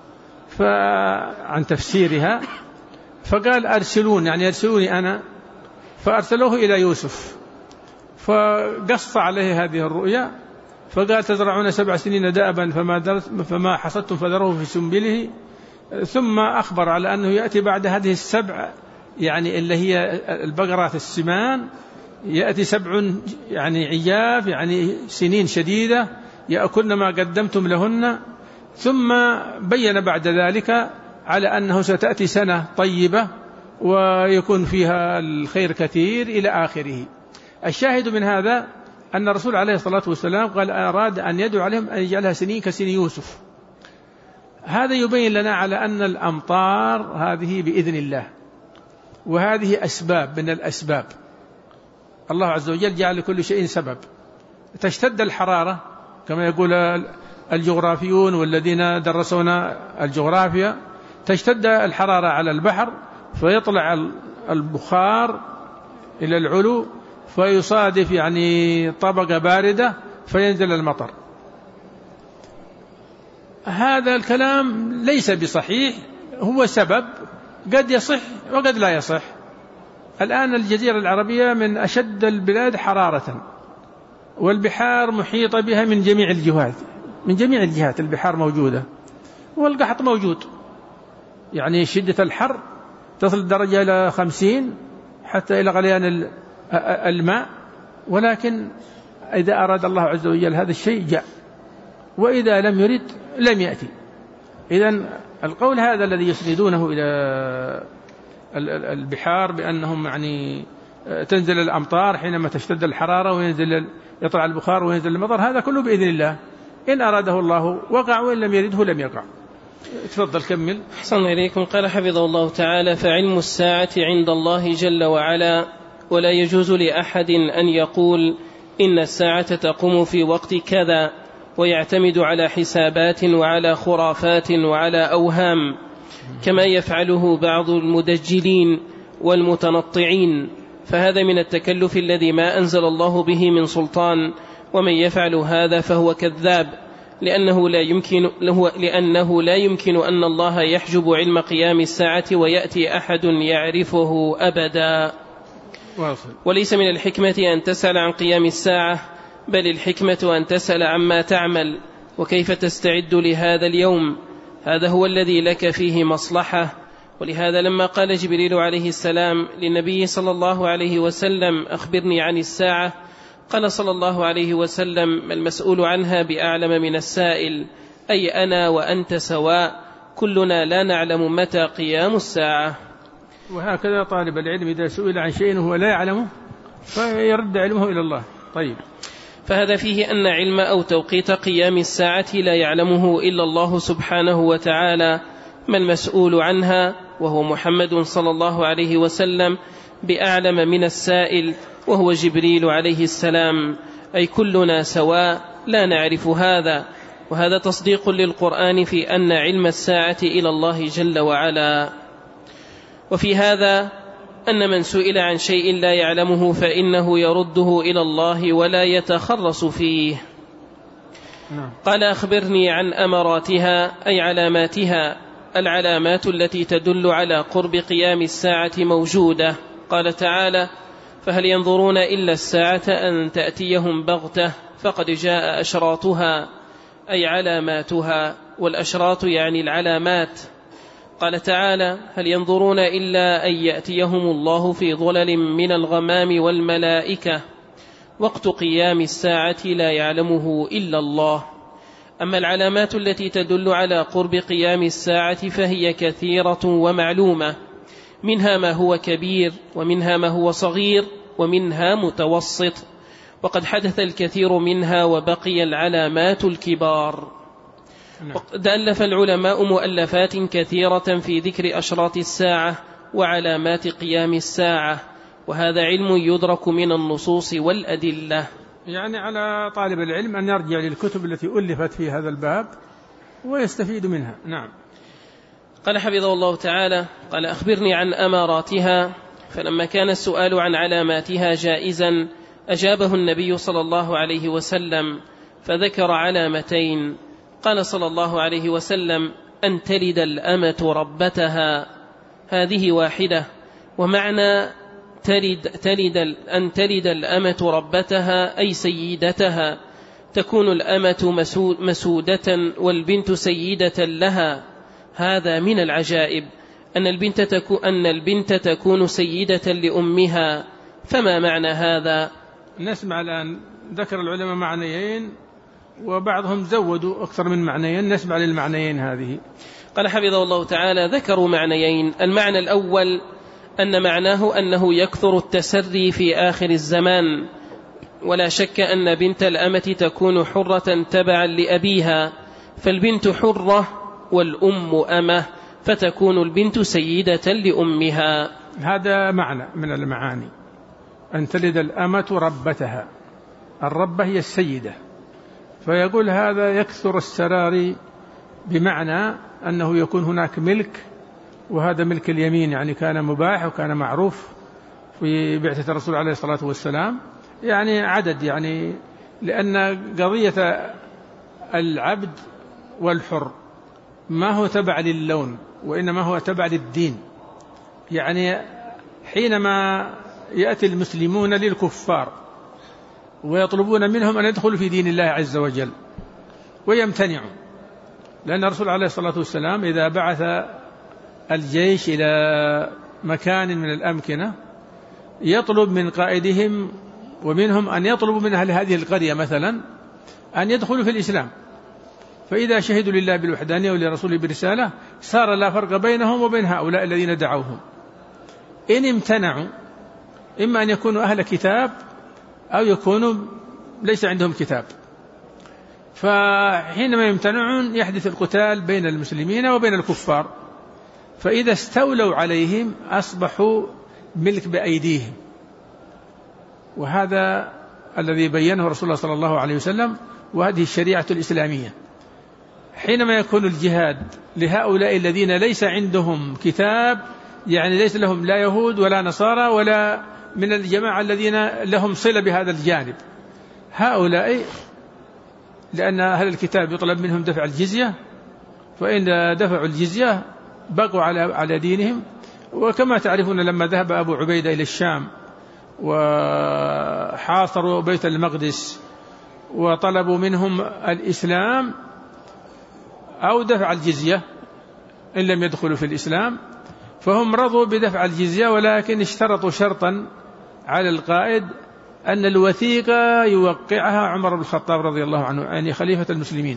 فعن تفسيرها، فقال أرسلون يعني أرسلوني أنا، فأرسلوه إلى يوسف فقص عليه هذه الرؤيا، فقال تزرعون سبع سنين دأبا فما, فما حصدتم فذروه في سنبله، ثم أخبر على أنه يأتي بعد هذه السبع يعني اللي هي البقرات السمان، يأتي سبع يعني عجاف يعني سنين شديدة يأكلن ما قدمتم لهن، ثم بين بعد ذلك على أنه ستأتي سنة طيبة ويكون فيها الخير كثير إلى آخره. الشاهد من هذا أن الرسول عليه الصلاة والسلام قال أراد أن يدعو عليهم أن يجعلها سنين كسن يوسف. هذا يبين لنا على أن الأمطار هذه بإذن الله، وهذه أسباب من الأسباب، الله عز وجل جعل لكل شيء سبب. تشتد الحرارة كما يقول الجغرافيون والذين درسون الجغرافيا، تشتد الحرارة على البحر فيطلع البخار إلى العلو فيصادف يعني طبقة باردة فينزل المطر. هذا الكلام ليس بصحيح، هو سبب قد يصح وقد لا يصح. الآن الجزيرة العربية من أشد البلاد حرارة، والبحار محيطة بها من جميع الجهات، من جميع الجهات البحار موجودة، والقحط موجود، يعني شدة الحر تصل الدرجة إلى خمسين حتى إلى غليان الماء، ولكن إذا أراد الله عز وجل هذا الشيء جاء، وإذا لم يرد لم يأتي. إذن القول هذا الذي يسندونه إلى البحار بأنهم يعني تنزل الأمطار حينما تشتد الحرارة وينزل يطلع البخار وينزل المطر، هذا كله بإذن الله، إن أراده الله وقع وإن لم يرده لم يقع. تفضل كمل. أحسن إليكم. قال حفظه الله تعالى: فعلم الساعة عند الله جل وعلا، ولا يجوز لأحد أن يقول إن الساعة تقوم في وقت كذا ويعتمد على حسابات وعلى خرافات وعلى أوهام، كما يفعله بعض المدجلين والمتنطعين، فهذا من التكلف الذي ما أنزل الله به من سلطان، ومن يفعل هذا فهو كذاب، لأنه لا يمكن له لأنه لا يمكن أن الله يحجب علم قيام الساعة ويأتي أحد يعرفه أبدا. وليس من الحكمة أن تسأل عن قيام الساعة، بل الحكمة أن تسأل عما تعمل وكيف تستعد لهذا اليوم، هذا هو الذي لك فيه مصلحة. ولهذا لما قال جبريل عليه السلام للنبي صلى الله عليه وسلم: أخبرني عن الساعة، قال صلى الله عليه وسلم: المسؤول عنها بأعلم من السائل، أي أنا وأنت سواء، كلنا لا نعلم متى قيام الساعة. وهكذا طالب العلم إذا سئل عن شيء هو لا يعلمه فيرد علمه إلى الله. طيب، فهذا فيه أن علم أو توقيت قيام الساعة لا يعلمه إلا الله سبحانه وتعالى، ما المسؤول عنها وهو محمد صلى الله عليه وسلم بأعلم من السائل وهو جبريل عليه السلام، أي كلنا سواء لا نعرف هذا. وهذا تصديق للقرآن في أن علم الساعة إلى الله جل وعلا. وفي هذا أن من سئل عن شيء لا يعلمه فإنه يرده إلى الله ولا يتخرص فيه. قال أخبرني عن أمراتها أي علاماتها. العلامات التي تدل على قرب قيام الساعة موجودة. قال تعالى: فهل ينظرون إلا الساعة أن تأتيهم بغتة فقد جاء أشراطها أي علاماتها، والأشراط يعني العلامات. قال تعالى: هل ينظرون إلا أن يأتيهم الله في ظلل من الغمام والملائكة. وقت قيام الساعة لا يعلمه إلا الله. أما العلامات التي تدل على قرب قيام الساعة فهي كثيرة ومعلومة، منها ما هو كبير ومنها ما هو صغير ومنها متوسط، وقد حدث الكثير منها وبقي العلامات الكبار. وقد ألف العلماء مؤلفات كثيرة في ذكر أشراط الساعة وعلامات قيام الساعة، وهذا علم يدرك من النصوص والأدلة. يعني على طالب العلم أن يرجع للكتب التي ألفت في هذا الباب ويستفيد منها. نعم. قال حفظه الله تعالى: قال أخبرني عن أماراتها. فلما كان السؤال عن علاماتها جائزا أجابه النبي صلى الله عليه وسلم فذكر علامتين. قال صلى الله عليه وسلم: أن تلد الأمة ربتها، هذه واحدة. ومعنى تلد, تلد أن تلد الأمة ربتها أي سيدتها، تكون الأمة مسودة والبنت سيدة لها. هذا من العجائب أن البنت تكون, أن البنت تكون سيدة لأمها. فما معنى هذا؟ نسمع الآن ذكر العلماء معنيين وبعضهم زودوا أكثر من معنيين، نسمع للمعنيين هذه. قال حفظه الله تعالى: ذكروا معنيين. المعنى الأول أن معناه أنه يكثر التسري في آخر الزمان، ولا شك أن بنت الأمة تكون حرة تبعا لأبيها، فالبنت حرة والأم أمة، فتكون البنت سيدة لأمها. هذا معنى من المعاني، أن تلد الأمة ربتها. الربة هي السيدة، فيقول هذا يكثر السراري بمعنى أنه يكون هناك ملك، وهذا ملك اليمين، يعني كان مباح وكان معروف في بعثة الرسول عليه الصلاة والسلام، يعني عدد، يعني لأن قضية العبد والحر ما هو تبع للون وإنما هو تبع للدين. يعني حينما يأتي المسلمون للكفار ويطلبون منهم أن يدخلوا في دين الله عز وجل ويمتنعوا، لأن الرسول عليه الصلاة والسلام إذا بعث الجيش إلى مكان من الأمكنة يطلب من قائدهم ومنهم أن يطلبوا من أهل هذه القرية مثلا أن يدخلوا في الإسلام، فإذا شهدوا لله بالوحدانية ولرسوله برسالة صار لا فرق بينهم وبين هؤلاء الذين دعوهم. إن امتنعوا إما أن يكونوا أهل كتاب أو يكونوا ليس عندهم كتاب، فحينما يمتنعون يحدث القتال بين المسلمين وبين الكفار، فإذا استولوا عليهم أصبحوا ملك بأيديهم. وهذا الذي بينه رسول الله صلى الله عليه وسلم، وهذه الشريعة الإسلامية. حينما يكون الجهاد لهؤلاء الذين ليس عندهم كتاب، يعني ليس لهم لا يهود ولا نصارى ولا من الجماعة الذين لهم صلة بهذا الجانب، هؤلاء لأن أهل الكتاب يطلب منهم دفع الجزية، فإن دفعوا الجزية بقوا على على دينهم. وكما تعرفون لما ذهب أبو عبيدة إلى الشام وحاصروا بيت المقدس وطلبوا منهم الإسلام أو دفع الجزية إن لم يدخلوا في الإسلام، فهم رضوا بدفع الجزية، ولكن اشترطوا شرطا على القائد أن الوثيقة يوقعها عمر بن الخطاب رضي الله عنه، يعني خليفة المسلمين.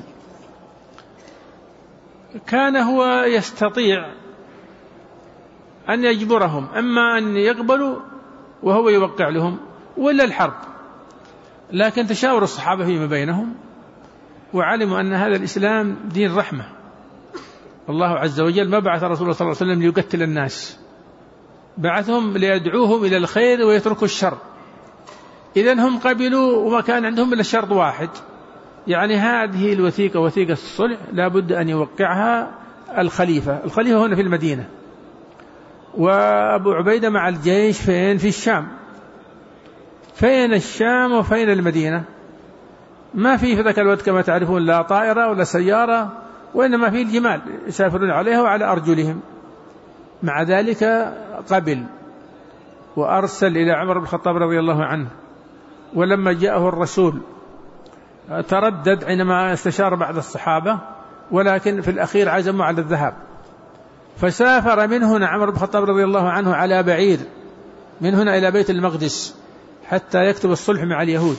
كان هو يستطيع أن يجبرهم، أما أن يقبلوا وهو يوقع لهم ولا الحرب، لكن تشاور الصحابة فيما بينهم وعلموا أن هذا الإسلام دين رحمة. الله عز وجل ما بعث رسول الله صلى الله عليه وسلم ليقتل الناس، بعثهم ليدعوهم إلى الخير ويتركوا الشر. إذن هم قبلوا وما كان عندهم إلا شرط واحد، يعني هذه الوثيقة وثيقة الصلح لا بد أن يوقعها الخليفة. الخليفة هنا في المدينة، وأبو عبيدة مع الجيش فين؟ في الشام. فين الشام وفين المدينة؟ ما في في ذاك الوقت كما تعرفون لا طائرة ولا سيارة، وإنما في الجمال يسافرون عليها وعلى أرجلهم. مع ذلك قبل وأرسل إلى عمر بن الخطاب رضي الله عنه، ولما جاءه الرسول تردد عندما استشار بعض الصحابة، ولكن في الأخير عزموا على الذهاب، فسافر من هنا عمر بن الخطاب رضي الله عنه على بعير من هنا إلى بيت المقدس حتى يكتب الصلح مع اليهود.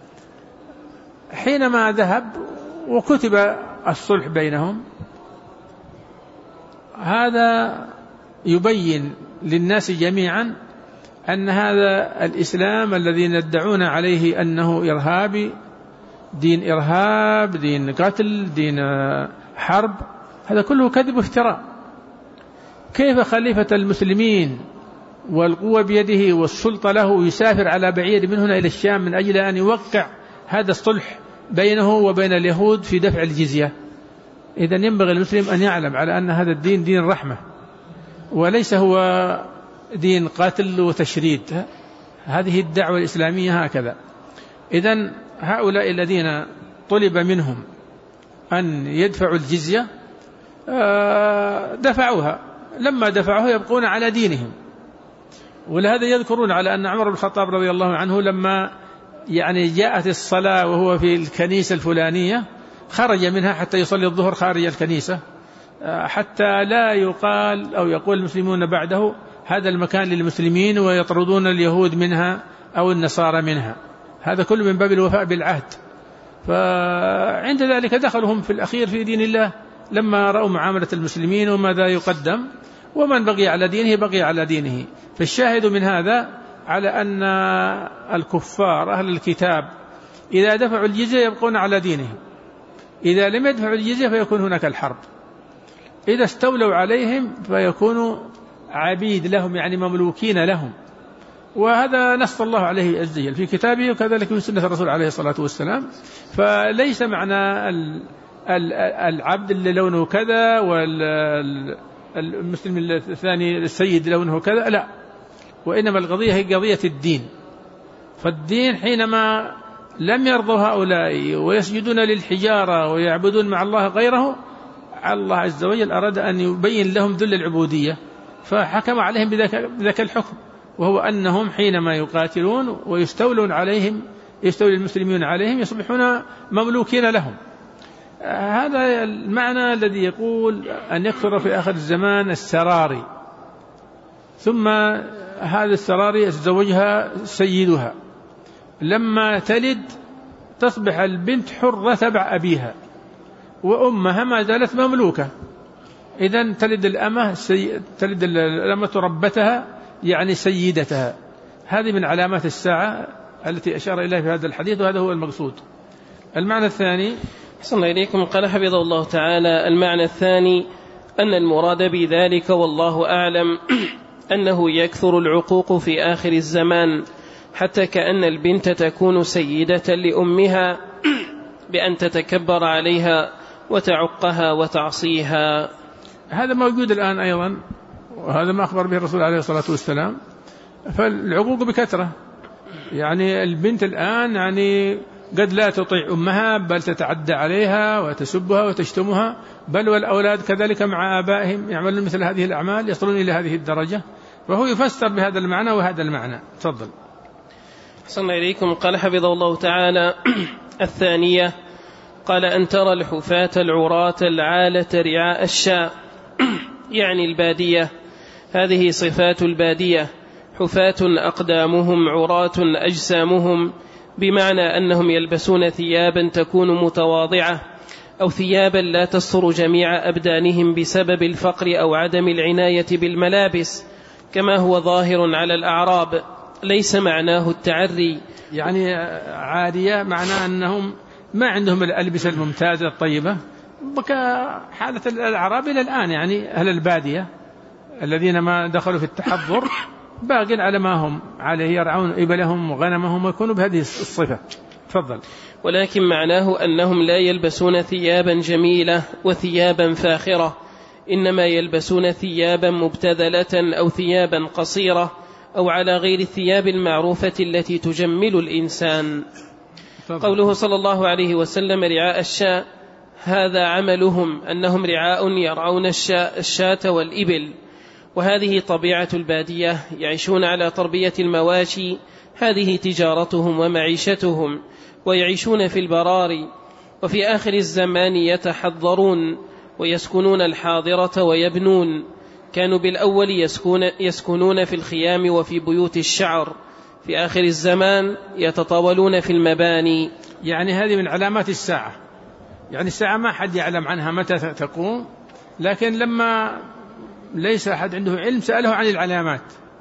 حينما ذهب وكتب الصلح بينهم، هذا يبين للناس جميعا أن هذا الإسلام الذي يدعون عليه أنه إرهابي، دين إرهاب، دين قتل، دين حرب، هذا كله كذب وافتراء. كيف خليفة المسلمين والقوة بيده والسلطة له يسافر على بعير من هنا إلى الشام من أجل أن يوقع هذا الصلح بينه وبين اليهود في دفع الجزية؟ إذن ينبغي المسلم أن يعلم على أن هذا الدين دين رحمة، وليس هو دين قتل وتشريد. هذه الدعوة الإسلامية هكذا. إذن هؤلاء الذين طلب منهم أن يدفعوا الجزية دفعوها، لما دفعوها يبقون على دينهم. ولهذا يذكرون على أن عمر بن الخطاب رضي الله عنه لما يعني جاءت الصلاة وهو في الكنيسة الفلانية خرج منها حتى يصلي الظهر خارج الكنيسة، حتى لا يقال أو يقول المسلمون بعده هذا المكان للمسلمين ويطردون اليهود منها أو النصارى منها. هذا كله من باب الوفاء بالعهد. فعند ذلك دخلهم في الأخير في دين الله لما رأوا معاملة المسلمين وماذا يقدم، ومن بقي على دينه بقي على دينه. فالشاهد من هذا على أن الكفار أهل الكتاب إذا دفعوا الجزية يبقون على دينهم، إذا لم يدفعوا الجزية فيكون هناك الحرب، إذا استولوا عليهم فيكونوا عبيد لهم، يعني مملوكين لهم. وهذا نص الله عليه عز وجل في كتابه وكذلك في سنة الرسول عليه الصلاة والسلام. فليس معنى العبد اللي لونه كذا والمسلم الثاني السيد لونه كذا، لا، وإنما القضية هي قضية الدين. فالدين حينما لم يرضوا هؤلاء ويسجدون للحجارة ويعبدون مع الله غيره، الله عز وجل أراد أن يبين لهم ذل العبودية فحكم عليهم بذاك الحكم، وهو أنهم حينما يقاتلون ويستولون عليهم، يستولي المسلمون عليهم، يصبحون مملوكين لهم. هذا المعنى الذي يقول أن يكثر في آخر الزمان السراري، ثم هذا السراري يتزوجها سيدها، لما تلد تصبح البنت حرة تبع أبيها وأمها ما زالت مملوكة. إذن تلد الأمة سي... تلد الأمة ربتها يعني سيدتها. هذه من علامات الساعة التي أشار إليها في هذا الحديث، وهذا هو المقصود. المعنى الثاني، أحسن إليكم، قال حفظه الله تعالى: المعنى الثاني أن المراد بذلك والله أعلم أنه يكثر العقوق في آخر الزمان، حتى كأن البنت تكون سيدة لأمها بأن تتكبر عليها وتعقها وتعصيها. هذا موجود الآن أيضا، وهذا ما أخبر به الرسول عليه الصلاة والسلام. فالعقوق بكثرة، يعني البنت الآن يعني قد لا تطيع أمها بل تتعدى عليها وتسبها وتشتمها، بل والأولاد كذلك مع آبائهم يعملون مثل هذه الأعمال يصلون إلى هذه الدرجة. فهو يفسر بهذا المعنى وهذا المعنى. تفضل. أحسن إليكم، قال حفظه الله تعالى: الثانية، قال أن ترى الحفاة العراة العالة رعاء الشاء، يعني البادية. هذه صفات البادية: حفاة أقدامهم، عراة أجسامهم، بمعنى أنهم يلبسون ثيابا تكون متواضعة، أو ثيابا لا تستر جميع أبدانهم بسبب الفقر أو عدم العناية بالملابس، كما هو ظاهر على الأعراب. ليس معناه التعري، يعني عارية معناه أنهم ما عندهم الألبسة الممتازة الطيبة، كحالة الأعراب إلى الآن، يعني أهل البادية الذين ما دخلوا في التحضر باقين على ما هم عليه، يرعون إبلهم وغنمهم ويكونوا بهذه الصفة. تفضل. ولكن معناه أنهم لا يلبسون ثيابا جميلة وثيابا فاخرة، إنما يلبسون ثيابا مبتذلة أو ثيابا قصيرة أو على غير الثياب المعروفة التي تجمل الإنسان. قوله صلى الله عليه وسلم رعاء الشاة، هذا عملهم أنهم رعاء يرعون الشاة والإبل، وهذه طبيعة البادية، يعيشون على تربية المواشي، هذه تجارتهم ومعيشتهم، ويعيشون في البراري. وفي آخر الزمان يتحضرون ويسكنون الحاضرة ويبنون. كانوا بالأول يسكون يسكنون في الخيام وفي بيوت الشعر، في آخر الزمان يتطاولون في المباني. يعني هذه من علامات الساعة، يعني الساعة ما حد يعلم عنها متى تقوم، لكن لما ليس أحد عنده علم سأله عن العلامات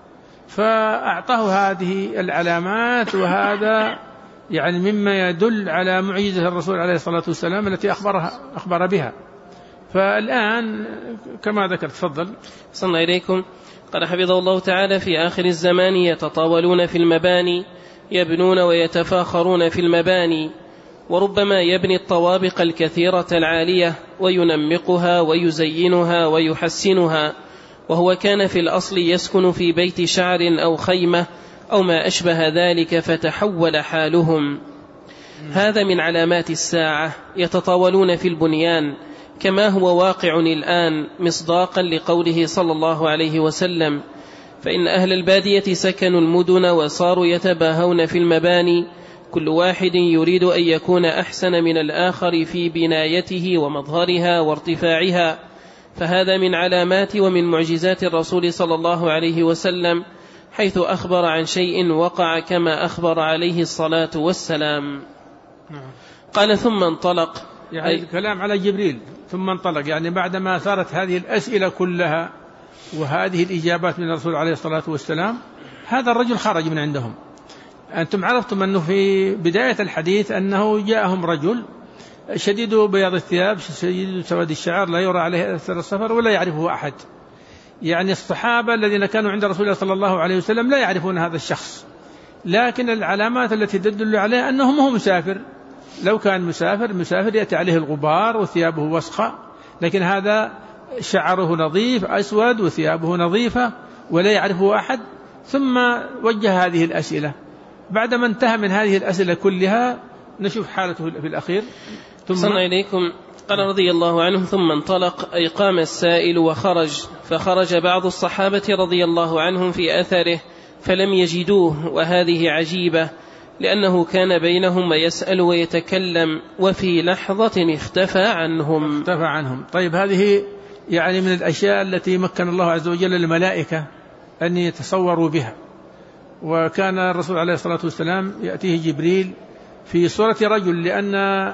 فأعطاه هذه العلامات، وهذا يعني مما يدل على معجزة الرسول عليه الصلاة والسلام التي أخبرها أخبر بها. فالآن كما ذكرت، تفضل. صلى إليكم. قال حفظه الله تعالى: في آخر الزمان يتطاولون في المباني، يبنون ويتفاخرون في المباني، وربما يبني الطوابق الكثيرة العالية وينمقها ويزينها ويحسنها، وهو كان في الأصل يسكن في بيت شعر أو خيمة أو ما أشبه ذلك، فتحول حالهم. هذا من علامات الساعة، يتطاولون في البنيان كما هو واقع الآن، مصداقا لقوله صلى الله عليه وسلم: فإن أهل البادية سكنوا المدن وصاروا يتباهون في المباني، كل واحد يريد أن يكون أحسن من الآخر في بنايته ومظهرها وارتفاعها. فهذا من علامات ومن معجزات الرسول صلى الله عليه وسلم، حيث أخبر عن شيء وقع كما أخبر عليه الصلاة والسلام. قال: ثم انطلق، يعني الكلام على جبريل. ثم انطلق يعني بعدما صارت هذه الأسئلة كلها وهذه الإجابات من الرسول عليه الصلاة والسلام، هذا الرجل خرج من عندهم. أنتم عرفتم أنه في بداية الحديث أنه جاءهم رجل شديد بياض الثياب شديد سواد الشعر، لا يرى عليه أثر السفر ولا يعرفه أحد. يعني الصحابة الذين كانوا عند رسول الله صلى الله عليه وسلم لا يعرفون هذا الشخص، لكن العلامات التي تدل عليه أنه هو مسافر. لو كان مسافر مسافر يأتي عليه الغبار وثيابه وسخة، لكن هذا شعره نظيف أسود وثيابه نظيفة ولا يعرفه أحد. ثم وجه هذه الأسئلة. بعدما انتهى من هذه الأسئلة كلها نشوف حالته في الأخير. ثم صلى إليكم. قال رضي الله عنه: ثم انطلق، أي قام السائل وخرج، فخرج بعض الصحابة رضي الله عنهم في أثره فلم يجدوه، وهذه عجيبة، لأنه كان بينهم ويسأل ويتكلم، وفي لحظة اختفى عنهم اختفى عنهم طيب، هذه يعني من الأشياء التي مكن الله عز وجل للملائكة أن يتصوروا بها. وكان الرسول عليه الصلاة والسلام يأتيه جبريل في صورة رجل، لأن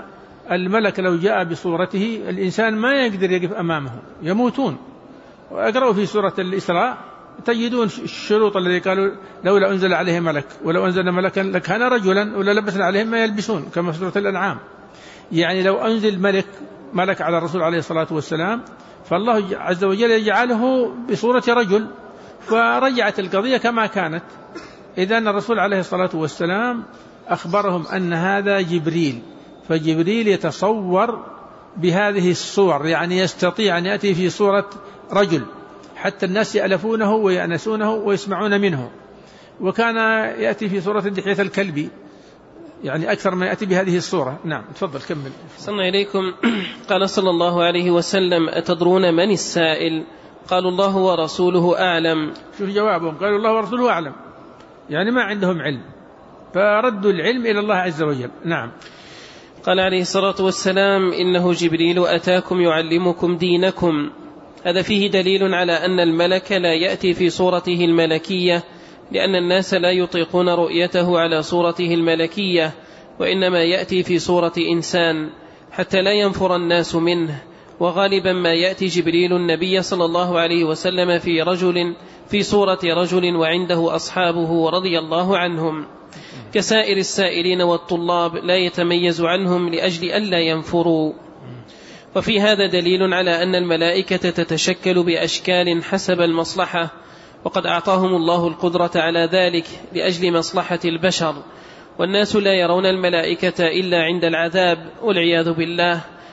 الملك لو جاء بصورته الإنسان ما يقدر يقف أمامه، يموتون. وأقرأوا في سورة الإسراء تجدون الشروط الذي قالوا لولا أنزل عليه ملك، ولو أنزل ملكا لكان رجلا ولا لبسنا عليهم ما يلبسون، كما في سورة الأنعام. يعني لو أنزل ملك ملك على الرسول عليه الصلاة والسلام فالله عز وجل يجعله بصورة رجل، فرجعت القضية كما كانت. إذن الرسول عليه الصلاة والسلام أخبرهم أن هذا جبريل، فجبريل يتصور بهذه الصور، يعني يستطيع أن يأتي في صورة رجل حتى الناس يألفونه ويأنسونه ويسمعون منه. وكان يأتي في صورة دحية الكلب، يعني أكثر ما يأتي بهذه الصورة. نعم تفضل كمل. صلى إليكم. قال صلى الله عليه وسلم: أتدرون من السائل؟ قالوا: الله ورسوله أعلم. شوف جوابهم، قالوا: الله ورسوله أعلم، يعني ما عندهم علم، فردوا العلم إلى الله عز وجل. نعم. قال عليه الصلاة والسلام: إنه جبريل أتاكم يعلمكم دينكم. هذا فيه دليل على أن الملك لا يأتي في صورته الملكية، لأن الناس لا يطيقون رؤيته على صورته الملكية، وإنما يأتي في صورة إنسان حتى لا ينفر الناس منه. وغالبا ما يأتي جبريل النبي صلى الله عليه وسلم في رجل في صورة رجل وعنده أصحابه رضي الله عنهم، كسائر السائلين والطلاب، لا يتميز عنهم لأجل ألا ينفروا. وفي هذا دليل على أن الملائكة تتشكل بأشكال حسب المصلحة، وقد أعطاهم الله القدرة على ذلك لأجل مصلحة البشر، والناس لا يرون الملائكة إلا عند العذاب والعياذ بالله،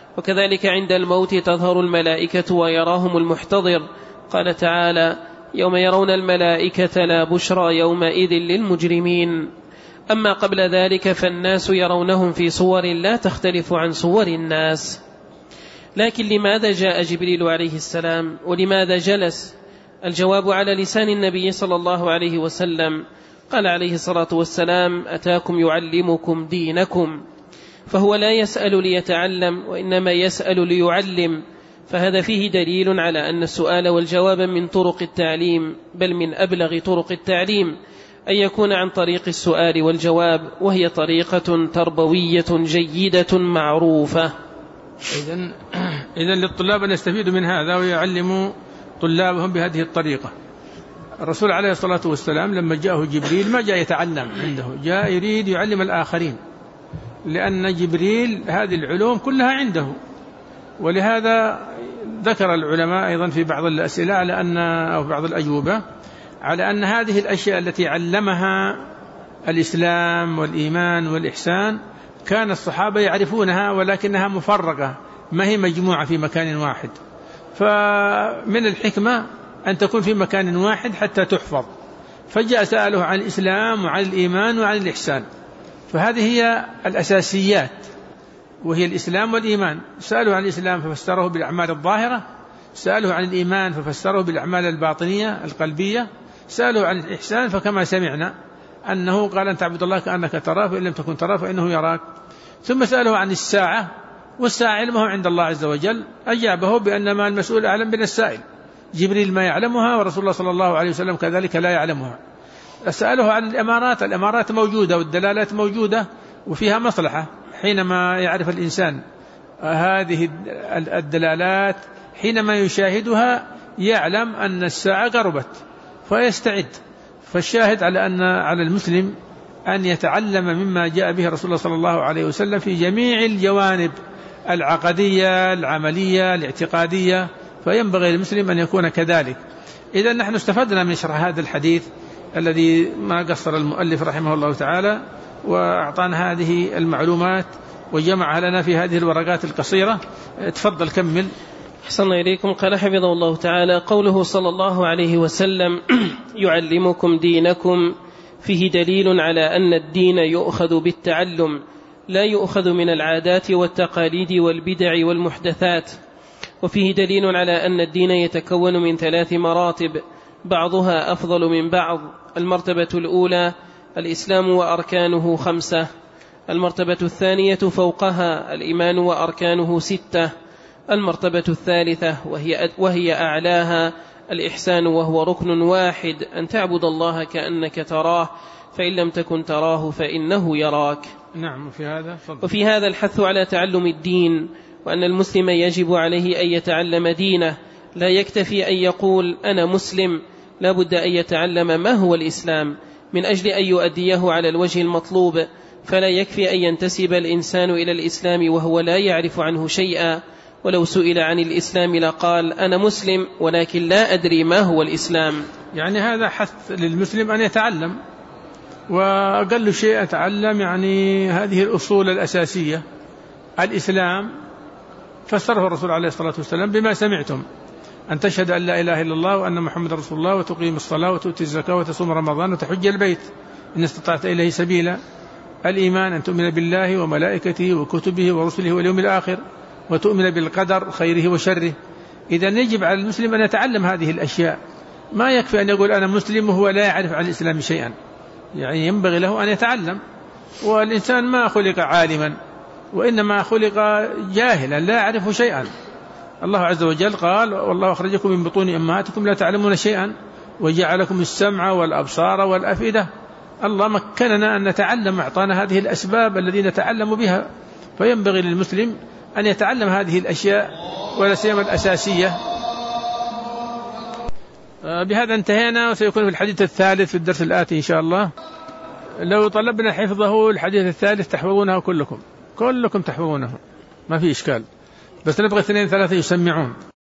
وكذلك عند الموت تظهر الملائكة ويراهم المحتضر، قال تعالى: يوم يرون الملائكة لا بشرى يومئذ للمجرمين. أما قبل ذلك فالناس يرونهم في صور لا تختلف عن صور الناس. لكن لماذا جاء جبريل عليه السلام ولماذا جلس؟ الجواب على لسان النبي صلى الله عليه وسلم. قال عليه الصلاة والسلام: أتاكم يعلمكم دينكم. فهو لا يسأل ليتعلم، وإنما يسأل ليعلم. فهذا فيه دليل على أن السؤال والجواب من طرق التعليم، بل من أبلغ طرق التعليم، أن يكون عن طريق السؤال والجواب، وهي طريقة تربوية جيدة معروفة. إذن إذن للطلاب أن يستفيدوا من هذا ويعلموا طلابهم بهذه الطريقة. الرسول عليه الصلاة والسلام لما جاءه جبريل ما جاء يتعلم عنده، جاء يريد يعلم الآخرين، لأن جبريل هذه العلوم كلها عنده. ولهذا ذكر العلماء أيضا في بعض الأسئلة على أن أو بعض الأجوبة على أن هذه الأشياء التي علمها الإسلام والإيمان والإحسان كان الصحابة يعرفونها، ولكنها مفرقة ما هي مجموعة في مكان واحد. فمن الحكمة أن تكون في مكان واحد حتى تحفظ. فجاء سأله عن الإسلام وعن الإيمان وعن الإحسان، فهذه هي الأساسيات، وهي الإسلام والإيمان. سأله عن الإسلام ففسره بالأعمال الظاهرة، سأله عن الإيمان ففسره بالأعمال الباطنية القلبية، سأله عن الإحسان فكما سمعنا أنه قال: أن تعبد الله كأنك تراه فإن لم تكن تراه فإنه يراك. ثم سأله عن الساعة، والساعة علمه عند الله عز وجل، أجابه بأن ما المسؤول أعلم من السائل. جبريل ما يعلمها، ورسول الله صلى الله عليه وسلم كذلك لا يعلمها. سأله عن الأمارات، الأمارات موجودة والدلالات موجودة وفيها مصلحة. حينما يعرف الإنسان هذه الدلالات حينما يشاهدها يعلم أن الساعة قربت فيستعد. فالشاهد على أن على المسلم أن يتعلم مما جاء به رسول الله صلى الله عليه وسلم في جميع الجوانب العقدية العملية الاعتقادية، فينبغي للمسلم أن يكون كذلك. إذا نحن استفدنا من شرح هذا الحديث الذي ما قصر المؤلف رحمه الله تعالى، وأعطانا هذه المعلومات وجمعها لنا في هذه الورقات القصيرة. تفضل كمل. أحسن إليكم. قال حفظه الله تعالى: قوله صلى الله عليه وسلم: يعلمكم دينكم، فيه دليل على أن الدين يؤخذ بالتعلم، لا يؤخذ من العادات والتقاليد والبدع والمحدثات. وفيه دليل على أن الدين يتكون من ثلاث مراتب، بعضها أفضل من بعض. المرتبة الأولى الإسلام وأركانه خمسة. المرتبة الثانية فوقها الإيمان وأركانه ستة. المرتبة الثالثة وهي, وهي أعلاها الإحسان، وهو ركن واحد: أن تعبد الله كأنك تراه، فإن لم تكن تراه فإنه يراك. نعم. وفي هذا فضل. وفي هذا الحث على تعلم الدين، وأن المسلم يجب عليه أن يتعلم دينه، لا يكتفي أن يقول أنا مسلم، لا بد أن يتعلم ما هو الإسلام من أجل أن يؤديه على الوجه المطلوب. فلا يكفي أن ينتسب الإنسان إلى الإسلام وهو لا يعرف عنه شيئا، ولو سئل عن الإسلام لقال أنا مسلم ولكن لا أدري ما هو الإسلام. يعني هذا حث للمسلم أن يتعلم، وأقل شيء أتعلم يعني هذه الأصول الأساسية. الإسلام فسره الرسول عليه الصلاة والسلام بما سمعتم: أن تشهد أن لا إله إلا الله وأن محمد رسول الله، وتقيم الصلاة وتؤتي الزكاة وتصوم رمضان وتحج البيت إن استطعت إليه سبيلا. الإيمان أن تؤمن بالله وملائكته وكتبه ورسله واليوم الآخر، وتؤمن بالقدر خيره وشره. إذا يجب على المسلم أن يتعلم هذه الأشياء، ما يكفي أن يقول أنا مسلم وهو لا يعرف عن الإسلام شيئا، يعني ينبغي له أن يتعلم. والإنسان ما خلق عالما، وإنما خلق جاهلا لا يعرف شيئا. الله عز وجل قال: والله أخرجكم من بطون أمهاتكم لا تعلمون شيئا وجعلكم السمع والأبصار والأفئدة. الله مكننا أن نتعلم، أعطانا هذه الأسباب الذي نتعلم بها. فينبغي للمسلم أن يتعلم هذه الأشياء ولا سيما الأساسية. بهذا انتهينا، وسيكون في الحديث الثالث في الدرس الآتي إن شاء الله. لو طلبنا حفظه الحديث الثالث تحفظونه كلكم كلكم تحفظونه، ما في إشكال، بس نبغى اثنين ثلاثة يسمعون.